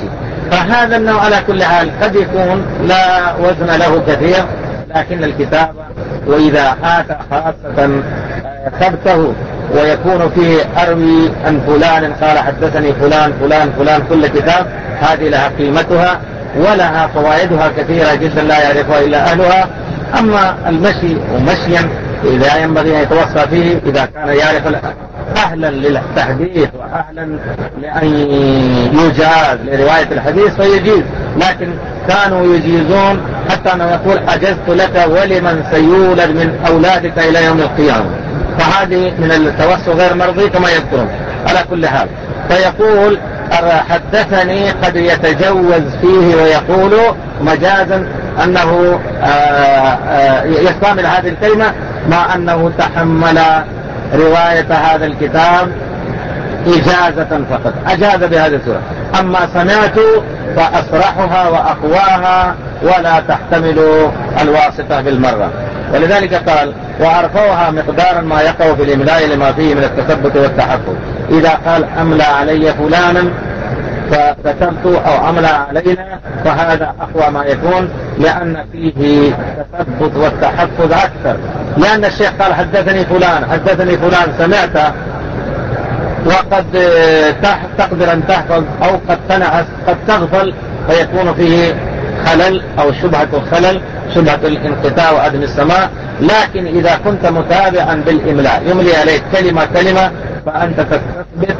فهذا النوع على كل حال قد يكون لا وزن له كثير، لكن الكتابة وإذا آتى خاصة ثبته ويكون فيه أروي عن فلان قال حدثني فلان فلان فلان كل كتاب، هذه لها قيمتها ولها فوائدها كثيرة جدا لا يعرفها إلا أهلها. أما المشي ومشيا إذا ينبغي أن يتوصى فيه إذا كان يعرف أهلا للتحديث وأهلا لأن يجاز لرواية الحديث فيجيز، لكن كانوا يجيزون حتى أنه يقول أجزت لك ولمن سيولد من أولادك إلى يوم القيامة، فهذه من التوسع غير مرضي كما يذكرون. على كل حال فيقول حدثني قد يتجوز فيه ويقول مجازا أنه يستعمل هذه الكلمة مع أنه تحمل رواية هذا الكتاب إجازة فقط، أجاز بهذه الصورة. أما سمعت فأصرحها وأقواها ولا تحتمل الواسطة بالمرة، ولذلك قال وأرفعها مقدارا ما يقع في الإملاء لما فيه من التثبت والتحقق. إذا قال أملى علي فلانا فكتبت أو أملى علينا فهذا أقوى ما يكون، لأن فيه تثبت والتحفظ أكثر، لأن الشيخ قال حدثني فلان حدثني فلان سمعت، وقد تقدر أن تحفظ أو قد تنعس قد تغفل فيكون فيه خلل أو شبهة الخلل شبهة الانقطاع وعدم السماع. لكن إذا كنت متابعا بالإملاء يملي عليك كلمة كلمة فأنت تثبت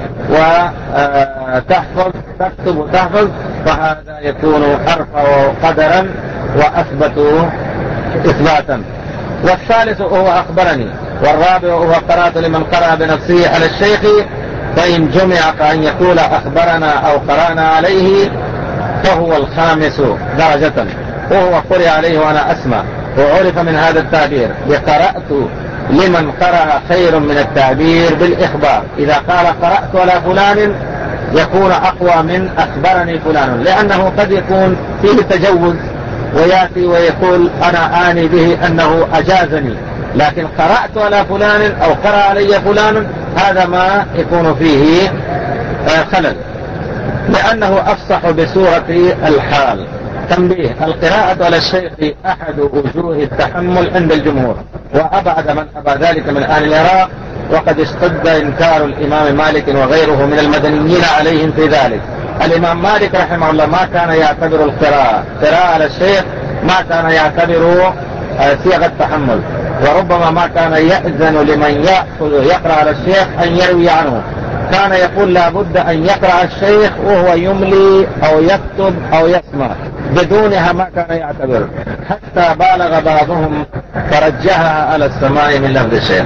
وتحفظ تكتب وتحفظ، فهذا يكون أرفع قدرا وأثبت إثباتا. والثالث هو أخبرني، والرابع هو قرأت لمن قرأ بنفسه على الشيخ، فإن جمع فأن يقول أخبرنا أو قرأنا عليه فهو الخامس درجة، وهو قرأ عليه وأنا أسمع. وعرف من هذا التعبير بقرأت لمن قرأ خير من التعبير بالإخبار. إذا قال قرأت على فلان يكون أقوى من أخبرني فلان، لأنه قد يكون فيه تجوز ويأتي ويقول أنا آني به أنه أجازني، لكن قرأت على فلان أو قرأ علي فلان هذا ما يكون فيه خلل، لأنه أفصح بصورة الحال. تنبيه: القراءة على الشيخ أحد وجوه التحمل عند الجمهور، وأبعد من أبى ذلك من أهل العراق، وقد اشتد إنكار الإمام مالك وغيره من المدنيين عليهم في ذلك. الإمام مالك رحمه الله ما كان يعتبر القراءة قراءة على الشيخ، ما كان يعتبر صيغة التحمل، وربما ما كان يأذن لمن يأخذ يقرأ على الشيخ أن يروي عنه، كان يقول لا بد أن يقرأ الشيخ وهو يملي أو يكتب أو يسمع، بدونها ما كان يعتبر، حتى بالغ بعضهم فرجها على السماع من لفظ الشيخ.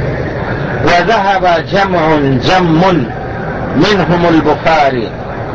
وذهب جمع جم منهم البخاري،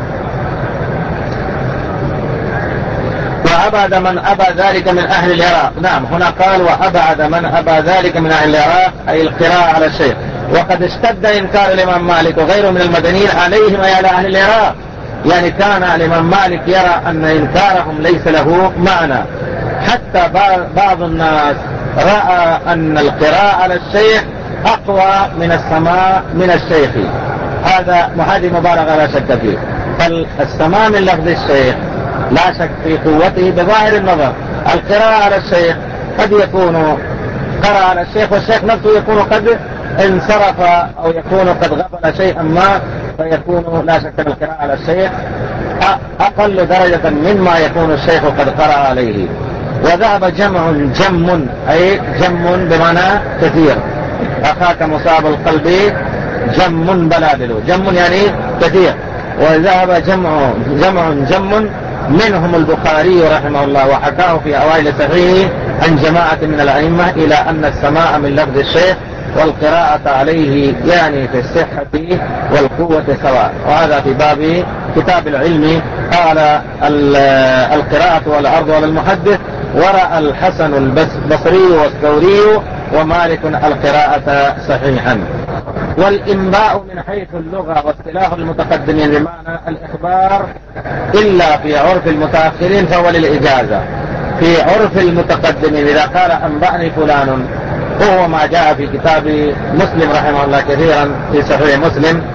وأبعد من أبى ذلك من أهل العراق. نعم، هنا قال وأبعد من أبى ذلك من أهل العراق، أي القراءة على الشيخ. وقد اشتد إنكار الإمام مالك وغيره من المدنيين عليهم أي على أهل العراق، يعني كان الإمام مالك يرى أن إنكارهم ليس له معنى، حتى بعض الناس رأى أن القراءة على الشيخ أقوى من السماع من الشيخ. هذا هذه مبالغة لا شك فيه، فالسماع من لفظ الشيخ لا شك في قوته بظاهر النظر. القراءة على الشيخ قد يكون قرأ على الشيخ والشيخ نفسه يكون قد انصرف أو يكون قد غفل شيئا ما، فيكون لا شك القراءة على الشيخ أقل درجة مما يكون الشيخ قد قرأ عليه. وذهب جمع جم، أي جم بمعنى كثير، أخاك مصاب القلب جم بلابل، جم يعني كثير. وذهب جمع جمع جم منهم البخاري رحمه الله، وحكاه في أوائل صحيحه عن جماعة من الأئمة إلى أن السماع من لفظ الشيخ والقراءة عليه يعني في الصحة والقوة سواء. وهذا في باب كتاب العلم. قال القراءة والعرض على المحدث، ورأى الحسن البصري والثوري ومالك القراءة صحيحا. والإنباء من حيث اللغة واصطلاح المتقدمين بمعنى الإخبار، إلا في عرف المتأخرين فهو للإجازة. في عرف المتقدمين إذا قال أنبأني فلان، وهو ما جاء في كتاب مسلم رحمه الله كثيرا في صحيح مسلم،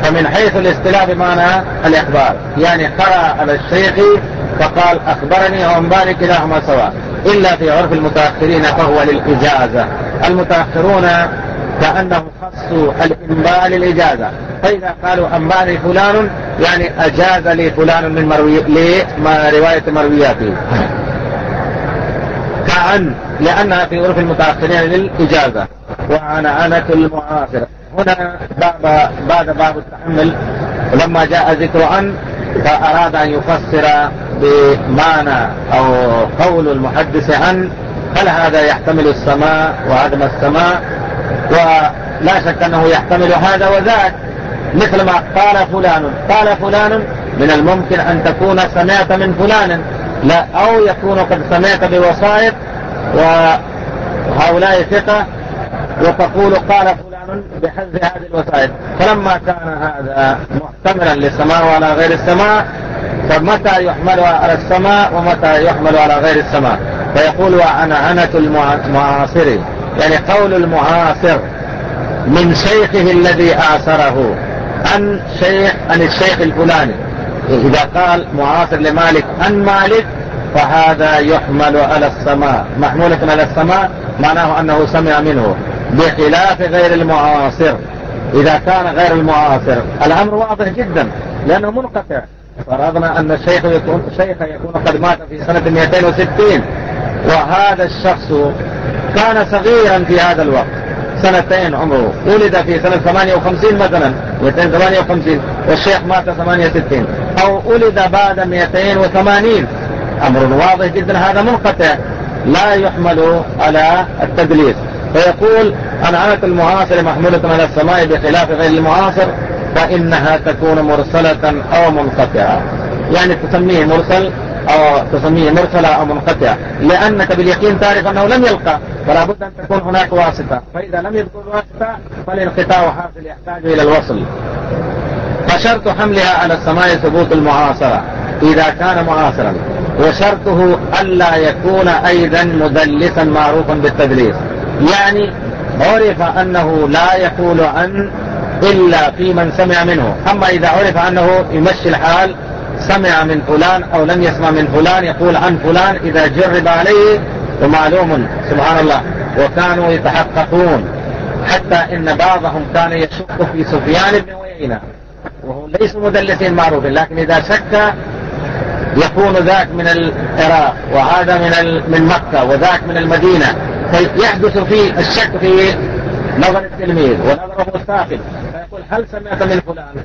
فمن حيث الاستلاء بمعنى الإخبار، يعني قرأ على الشيخ فقال أخبرني وأنباني كلاهما سواء، إلا في عرف المتأخرين فهو للإجازة. المتأخرون كأنهم خصوا الإنباء للإجازة، فإذا قالوا أنباني فلان يعني أجاز لي فلان من مروي... لرواية مروياته، كأن لأنها في عرف المتأخرين للإجازة. وعنعنة المعاصر هنا باب بعد باب التحمل، ولما جاء ذكر أن فأراد أن يفسر بمعنى أو قول المحدث عن، هل هذا يحتمل السماء وعدم السماء؟ ولا شك أنه يحتمل هذا وذاك، مثل ما قال فلان قال فلان من الممكن أن تكون سمعت من فلان، لا، أو يكون قد سمعت بوسائط وهؤلاء ثقة وتقول قال فلان بحذف هذه الوسائط. فلما كان هذا محتملا للسماء وعلى غير السماء، فمتى يحمل على السماء ومتى يحمل على غير السماء؟ فيقول وعنعنة المعاصر، يعني قول المعاصر من شيخه الذي آثره عن شيخ عن الشيخ الفلاني. إذا قال معاصر لمالك عن مالك فهذا يحمل على السماء، محمولة على السماء، معناه أنه سمع منه، بخلاف غير المعاصر. إذا كان غير المعاصر الأمر واضح جدا لأنه منقطع. فرضنا أن الشيخ يكون, الشيخ يكون قد مات في سنة مئتين وستين، وهذا الشخص كان صغيرا في هذا الوقت، سنتين عمره، ولد في سنة ثمانية وخمسين مثلا مئتين وثمانية وخمسين، والشيخ مات ثمانية وستين، أو ولد بعد مئتين وثمانين، أمر واضح جدا هذا منقطع لا يحمل على التدليس. فيقول عنعنة المعاصر محمولة على السماء بخلاف غير المعاصر، فإنها تكون مرسلة أو منقطعة، يعني تسميه مرسل أو تسميه مرسلة أو منقطعة، لأنك باليقين تعرف أنه لم يلقى، فلا بد أن تكون هناك واسطة، فإذا لم يذكر واسطة فالانقطاع حاصل يحتاج إلى الوصل. فشرط حملها على السماء ثبوت المعاصرة إذا كان معاصرا، وشرطه ألا يكون أيضا مدلسا معروفا بالتدليس، يعني عرف أنه لا يقول عن إلا في من سمع منه. أما إذا عرف أنه يمشي الحال سمع من فلان أو لم يسمع من فلان يقول عن فلان إذا جرب عليه، ومعلوم سبحان الله وكانوا يتحققون، حتى إن بعضهم كان يشك في سفيان بن عيينة وهو ليس مدلسين معروف، لكن إذا شك يكون ذاك من العراق وهذا من من مكة وذاك من المدينة، فيحدث فيه الشك في نظر التلميذ ونظره الثاقب، فيقول هل سمعت من فلان؟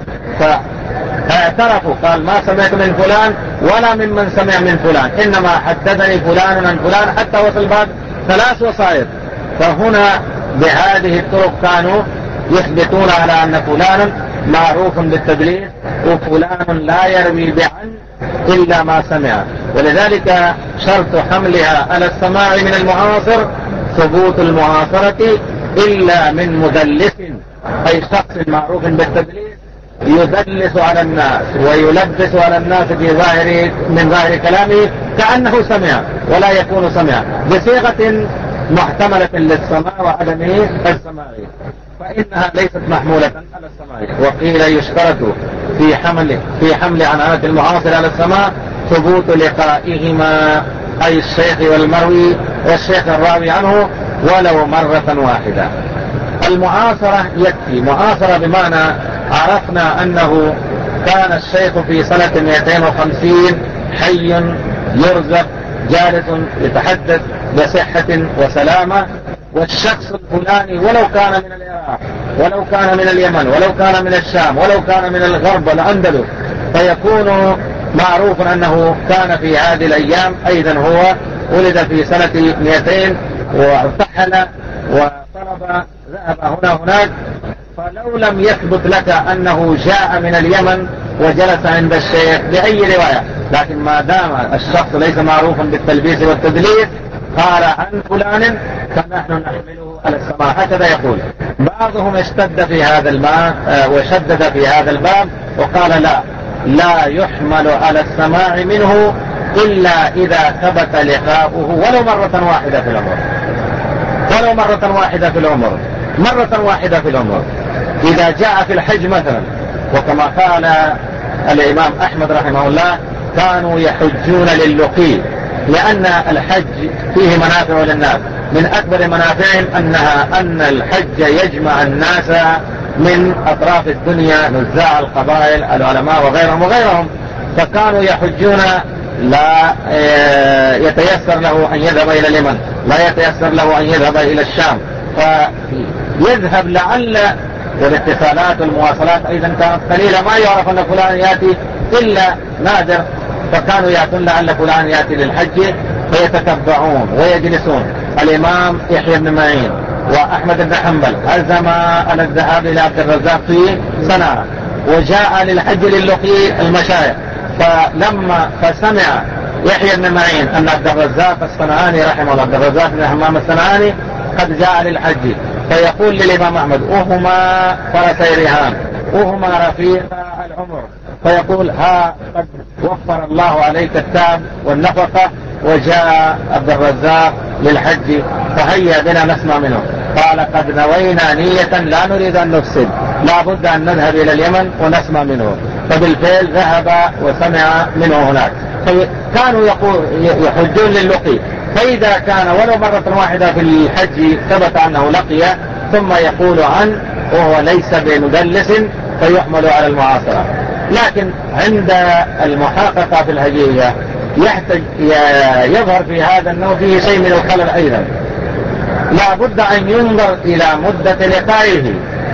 فاعترفوا قال ما سمعت من فلان ولا ممن سمع من فلان، إنما حدثني فلان عن فلان، حتى وصل بعد ثلاث وسائط. فهنا بهذه الطرق كانوا يثبتون على أن فلان معروف بالتدليس وفلان لا يروي بعن إلا ما سمع. ولذلك شرط حملها على السماع من المعاصر ثبوت المعاصرة إلا من مدلس، أي شخص معروف بالتدليس يدلس على الناس ويلبس على الناس في ظاهر من ظاهر كلامه كأنه سمع ولا يكون سمع، بصيغة محتملة للسماع وعدم السماع، فإنها ليست محمولة على السماع. وقيل يشترط في حمل في حمل عنعنة المعاصر على السماع ثبوت لقائهما، أي الشيخ والمروي والشيخ الراوي عنه ولو مرة واحدة. المعاصرة يكفي، معاصرة بمعنى عرفنا أنه كان الشيخ في سنة مئتين وخمسين حي يرزق جالس يتحدث بصحة وسلامة، والشخص الفلاني ولو كان من العراق ولو كان من اليمن ولو كان من الشام ولو كان من الغرب والأندلس، فيكون معروف أنه كان في هذه الأيام أيضا هو ولد في سنة مئتين وارتحل وطلب ذهب هنا هناك، فلو لم يثبت لك أنه جاء من اليمن وجلس عند الشيخ بأي رواية، لكن ما دام الشخص ليس معروفا بالتلبيس والتدليس قال عن فلان فنحن نحمله على السماع. هكذا يقول بعضهم. اشتد في هذا الماء وشدد في هذا الباب وقال لا لا يحمل على السماع منه إلا إذا ثبت لقاؤه ولو مرة واحدة في العمر، ولو مرة واحدة في العمر، مرة واحدة في العمر. إذا جاء في الحج مثلا وكما قال الإمام أحمد رحمه الله كانوا يحجون للقي، لأن الحج فيه منافع للناس. من أكبر منافعهم أنها أن الحج يجمع الناس من أطراف الدنيا، نزاع القبائل، العلماء وغيرهم وغيرهم، فكانوا يحجون لا يتيسر له أن يذهب إلى اليمن، لا يتيسر له أن يذهب إلى الشام، فيذهب لعل. والاتصالات والمواصلات أيضا كانت قليلة، ما يعرف أن فلان يأتي إلا نادر، فكانوا يأتون لعل فلان يأتي للحج فيتتبعون ويجلسون. الإمام يحيى بن معين وأحمد بن حنبل عزم على الذهاب إلى عبد الرزاق في صنعاء، وجاء للحج للقي المشايخ، فلما فسمع يحيى بن معين أن عبد الرزاق الصنعاني رحمه الله، عبد الرزاق بن همام الصنعاني قد جاء للحج، فيقول للإمام أحمد وهما فرسي رهان وهما رفيق العمر، فيقول ها قد وفر الله عليك التعب والنفقة وجاء عبد الرزاق للحج، فهيا بنا نسمع منه. قال قد نوينا نية لا نريد أن نفسد، لا بد أن نذهب إلى اليمن ونسمع منه. فبالفعل ذهب وسمع منه هناك. كانوا يحجون للقي، فإذا كان ولو مرة واحدة في الحج ثبت أنه لقي ثم يقول عنه وهو ليس بمدلس فيحمل على المعاصرة. لكن عند المحققة في الحجية يحتاج يظهر في هذا أنه فيه شيء من الخلل أيضا. لا بد أن ينظر إلى مدة لقائه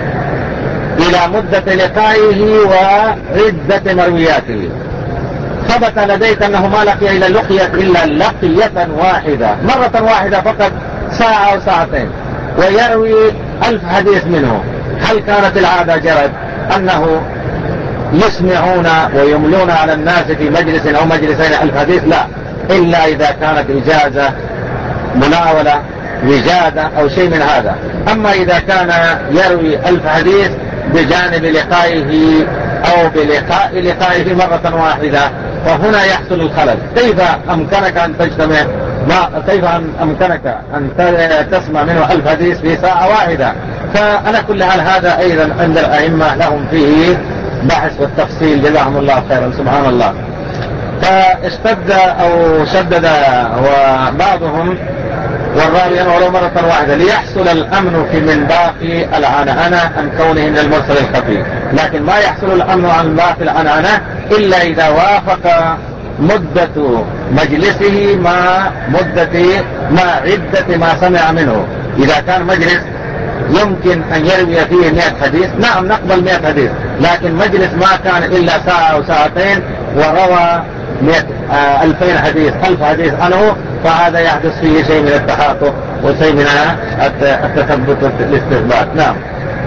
إلى مدة لقائه وعدة مروياته. ثبت لديك أنه ما لقي إلى لقية إلا لقية واحدة، مرة واحدة فقط، ساعة أو ساعتين، ويروي ألف حديث منه. هل كانت العادة جرت أنه يسمعون ويملون على الناس في مجلس أو مجلسين ألف حديث؟ لا، إلا إذا كانت إجازة، مناولة، وجادة أو شيء من هذا. أما إذا كان يروي ألف حديث بجانب لقائه أو بلقاء لقائه مرة واحدة، فهنا يحصل الخلل. كيف أمكنك أن تجتمع ما كيف أمكنك أن تسمع منه ألف حديث في ساعة واحدة؟ فأنا كل حال هذا أيضا عند الأئمة لهم فيه بحث والتفصيل جزاهم الله خيرا سبحان الله. فاشتد أو شدد وبعضهم والراوي ولو مرة واحدة ليحصل الأمن في من باقي العنعنة عن كونه من المرسل الخفي، لكن ما يحصل الأمن عن باقي العنعنة إلا إذا وافق مدة مجلسه مع مدة مع عدة ما سمع منه. إذا كان مجلس يمكن أن يروي فيه مئة حديث، نعم نقبل مئة حديث، لكن مجلس ما كان إلا ساعة أو ساعتين وروى آه ألفين حديث ألف حديث عنه، فهذا يحدث فيه شيء من التحقق وشيء من التثبت والاستثبات. نعم.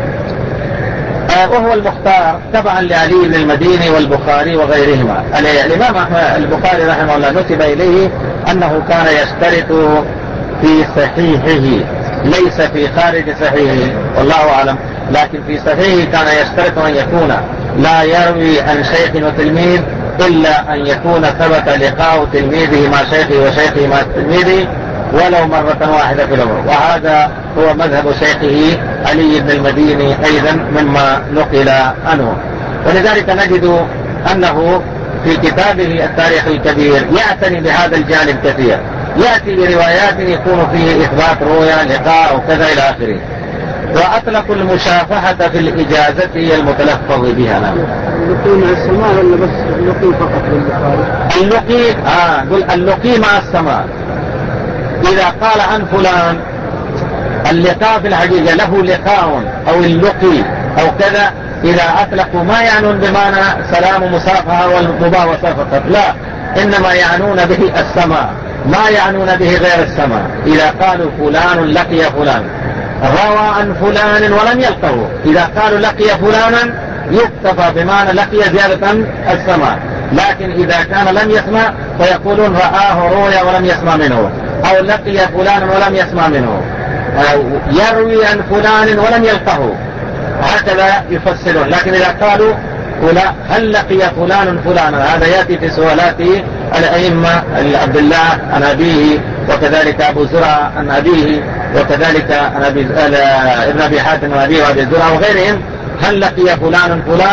آه وهو المختار تبعا لعلي بن المديني والبخاري وغيرهما. الإمام البخاري رحمه الله نسب إليه أنه كان يشترط في صحيحه، ليس في خارج صحيحه والله أعلم، لكن في صحيحه كان يشترط أن يكون لا يروي عن شيخ وتلميذ إلا أن يكون ثبت لقاء تلميذه مع شيخه وشيخه مع تلميذه ولو مرة واحدة في العمر. وهذا هو مذهب شيخه علي بن المديني أيضا مما نقل عنه. ولذلك نجد أنه في كتابه التاريخ الكبير يعتني بهذا الجانب كثير، يأتي بروايات يكون فيه إثبات رؤيا لقاء وكذا إلى آخره. وأطلقوا المشافهة في الإجازة هي المتلفظ بها. نعم. اللقي مع السماء ولا بس اللقي فقط للبخاري؟ اللقي آه قل اللقي مع السماء. إذا قال عن فلان اللقاء في الحقيقة له لقاء أو اللقي أو كذا، إذا أطلقوا ما يعنون بمعنى سلام مصافحة والمباوسة فقط، لا، إنما يعنون به السماء، ما يعنون به غير السماء. إذا قالوا فلان لقي فلان، روى عن فلان ولم يلقه، إذا قالوا لقي فلانا يكتفى بمعنى لقي زيادة السماء. لكن إذا كان لم يسمع فيقولون رآه رؤيا ولم يسمع منه، أو لقي فلان ولم يسمع منه، أو يروي عن فلان ولم يلقه، هكذا يفسرون. لكن إذا قالوا ولا هل لقي فلان فلانا، هذا يأتي في سؤالات الأئمة عبد الله عن أبيه، وكذلك أبو زرع عن أبيه، وكذلك ابن أبي حاتم عن أبيه وأبي زرع وغيرهم، هل لقي فلان فلانا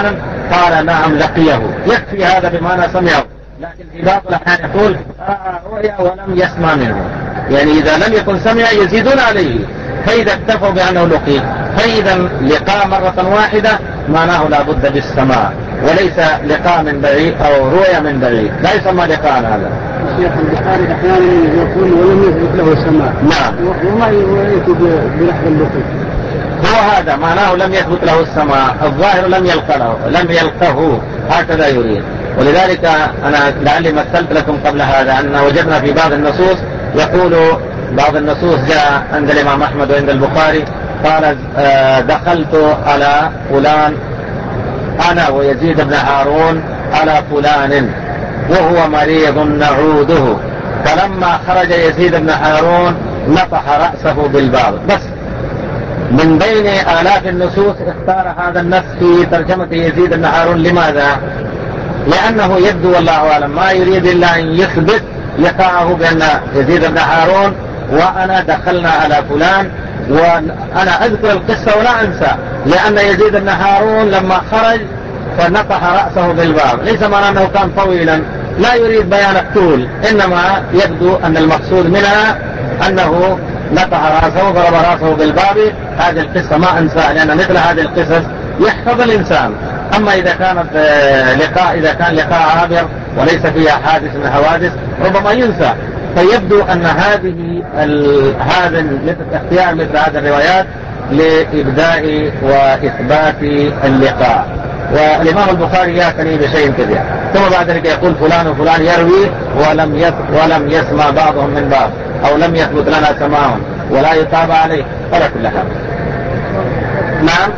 قال نعم لقيه، يكفي هذا بمعنى سمعه. لكن في بعض الأحيان يقول رأى رؤيا ولم يسمع منه، يعني إذا لم يكن سمع يزيدون عليه، فإذا اكتفوا بأنه لقي، فإذا لقاء مرة واحدة معناه لا بد بالسماع، وليس لقاء من بعيد أو رؤيا من بعيد، لا يسمى لقاء هذا. الشيخ البخاري أحيانا يقول ولم يثبت له السماع، نعم، وما يأتي بلحظ اللقي، هو هذا معناه لم يثبت له السماع، الظاهر لم يلقه لم يلقه هكذا يريد. ولذلك أنا لعلي مثلت لكم قبل هذا أن وجدنا في بعض النصوص يقول بعض النصوص جاء عند الإمام أحمد وعند البخاري قال دخلت على فلان أنا ويزيد بن هارون على فلان وهو مريض نعوده، فلما خرج يزيد بن هارون نطح رأسه بالباب. بس من بين آلاف النصوص اختار هذا النص في ترجمة يزيد بن هارون. لماذا؟ لأنه يبدو والله أعلم ما يريد إلا أن يثبت لقاءه بأن يزيد بن هارون وأنا دخلنا على فلان، وأنا أذكر القصة ولا أنسى، لأن يزيد بن هارون لما خرج فنطح رأسه بالباب، ليس معنى أنه كان طويلا، لا يريد بيان الطول، إنما يبدو أن المقصود منها أنه نطح رأسه ضرب رأسه بالباب. هذه القصة ما أنسى، لأن مثل هذه القصص يحفظ الإنسان. أما إذا كانت لقاء إذا كان لقاء عابر وليس فيها حادث من حوادث ربما ينسى. فيبدو أن هذه هذا اختيار مثل هذه الروايات لإبداء وإثبات اللقاء. والإمام البخاري يعتني بشيء كثير، ثم بعد ذلك يقول فلان وفلان يروي ولم ولم يسمع بعضهم من بعض، أو لم يثبت لنا سماعهم ولا يتابع عليه ولا كل حال. نعم،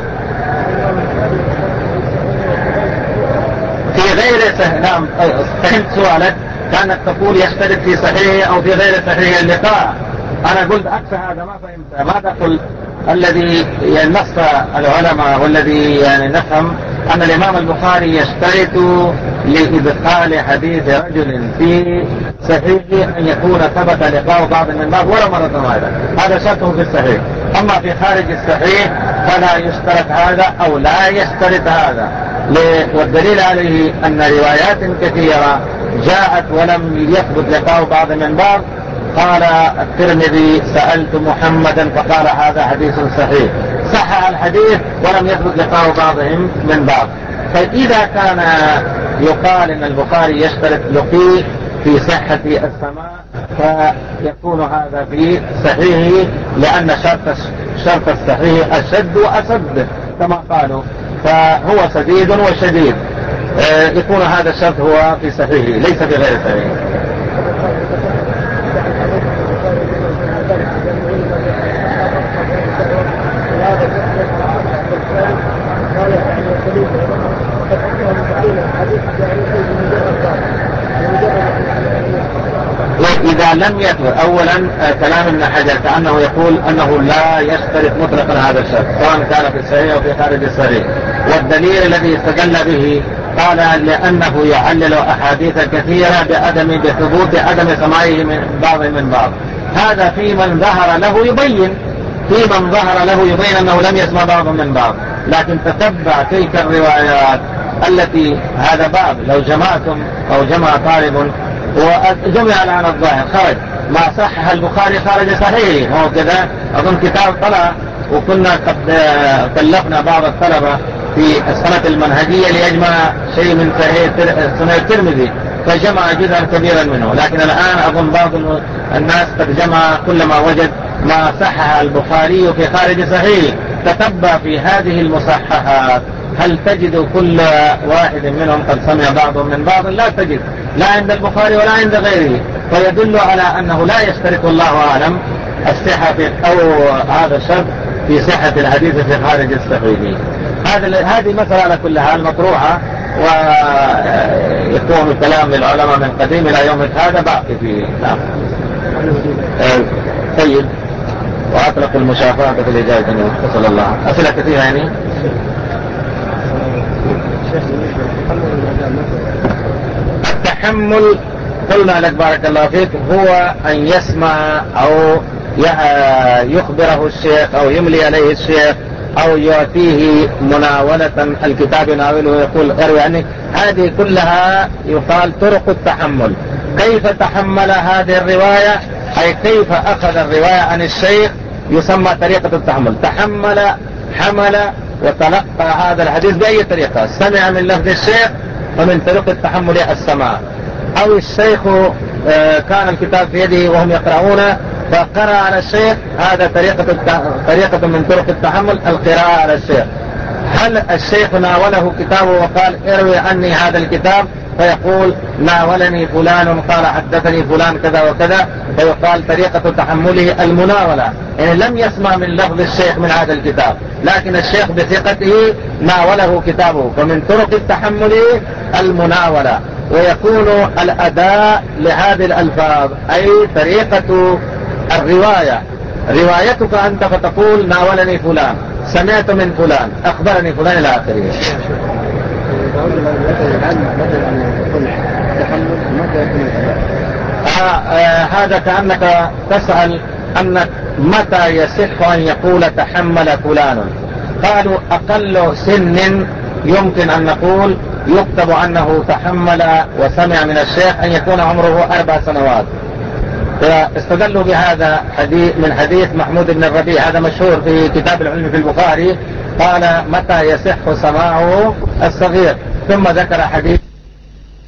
في غير صحيح. نعم، فهمت سؤالك، كانت تقول يشترك في صحيح أو في غير صحيح اللقاء. أنا قلت أكثر هذا ما فهمت. ماذا قلت؟ الذي نص العلماء والذي يعني نفهم أن الإمام البخاري يشترط لإدخال حديث رجل في صحيح أن يكون ثبت لقاء بعض من بعض ولا مرة واحدة، هذا شرطه في الصحيح. أما في خارج الصحيح فلا يشترط هذا أو لا يشترط هذا. والدليل عليه أن روايات كثيرة جاءت ولم يثبت لقاء بعض من بعض. قال الترمذي سألت محمدا فقال هذا حديث صحيح، صحح الحديث ولم يثبت لقاء بعضهم من بعض. فإذا كان يقال أن البخاري يشترط لقي في صحة السماع فيكون هذا في صحيح، لأن شرط شرط الصحيح أشد وأسد كما قالوا، فهو سديد وشديد. يكون هذا الشرط هو في صحيح ليس في غير صحيح. إذا لم يثبت أولا كلام ابن حجر كأنه يقول أنه لا يشترط مطلقا هذا الشرط سواء كان في الصحيح أو في خارج الصحيح. والدليل الذي استدل به قال لأنه يعلل أحاديث كثيرة بعدم بثبوت عدم سماعه من بعض من بعض. هذا في من ظهر له يبين في من ظهر له يبين أنه لم يسمع بعض من بعض. لكن تتبع تلك الروايات التي هذا باب لو جمعتم أو جمع طالب وجمع الآن الظاهر خرج ما صحح البخاري خارج صحيح، وهو كذا أظن كتاب طلع، وكنا قد كلفنا بعض الطلبة في السنة المنهجية ليجمع شيء من صحيح سنة الترمذي فجمع جزءا كبيرا منه. لكن الآن أظن بعض الناس قد جمع كل ما وجد ما صحح البخاري في خارج صحيح. تتبع في هذه المصححات هل تجد كل واحد منهم قد سمع بعضهم من بعض؟ لا تجد، لا عند البخاري ولا عند غيره. فيدل على أنه لا يشترط الله أعلم الصحة أو هذا الشرط في صحة الحديث في خارج الصحيح. هذه مسألة على كل حال مطروحة، ويكون الكلام للعلماء من قديم إلى يوم هذا باقي فيه. نعم. طيب، وأطلق المشافعة في الإجابة صلى الله. أسئلة كثيرة يعني. التحمل قلنا لك بارك الله فيك هو أن يسمع أو يخبره الشيخ أو يملي عليه الشيخ أو يعطيه مناولة الكتاب يناوله ويقول اروي عني. هذه كلها يقال طرق التحمل. كيف تحمل هذه الرواية، أي كيف أخذ الرواية عن الشيخ، يسمى طريقة التحمل. تحمل، حمل، وتلقى هذا الحديث بأي طريقة. سمع من لفظ الشيخ، ومن طرق التحمل السماع. أو الشيخ كان الكتاب في يده وهم يقرؤون فقرأ على الشيخ، هذا طريقة طريقة من طرق التحمل القراءة على الشيخ. هل الشيخ ناوله كتابه وقال اروي عني هذا الكتاب، فيقول ناولني فلان قال حدثني فلان كذا وكذا، فيقال طريقة تحمله المناولة. يعني لم يسمع من لفظ الشيخ من هذا الكتاب، لكن الشيخ بثقته ناوله كتابه، فمن طرق التحمل المناولة. ويكون الأداء لهذه الألفاظ أي طريقة الرواية. روايتك أنت فتقول ناولني فلان، سمعت من فلان، أخبرني فلان إلى آخره. هذا كأنك تسأل أنك متى يصح أن يقول تحمل فلان. قالوا أقل سن يمكن أن نقول يكتب أنه تحمل وسمع من الشيخ أن يكون عمره أربع سنوات. فاستدلوا بهذا حديث من حديث محمود بن الربيع، هذا مشهور في كتاب العلم في البخاري، قال متى يصح سماعه الصغير، ثم ذكر حديث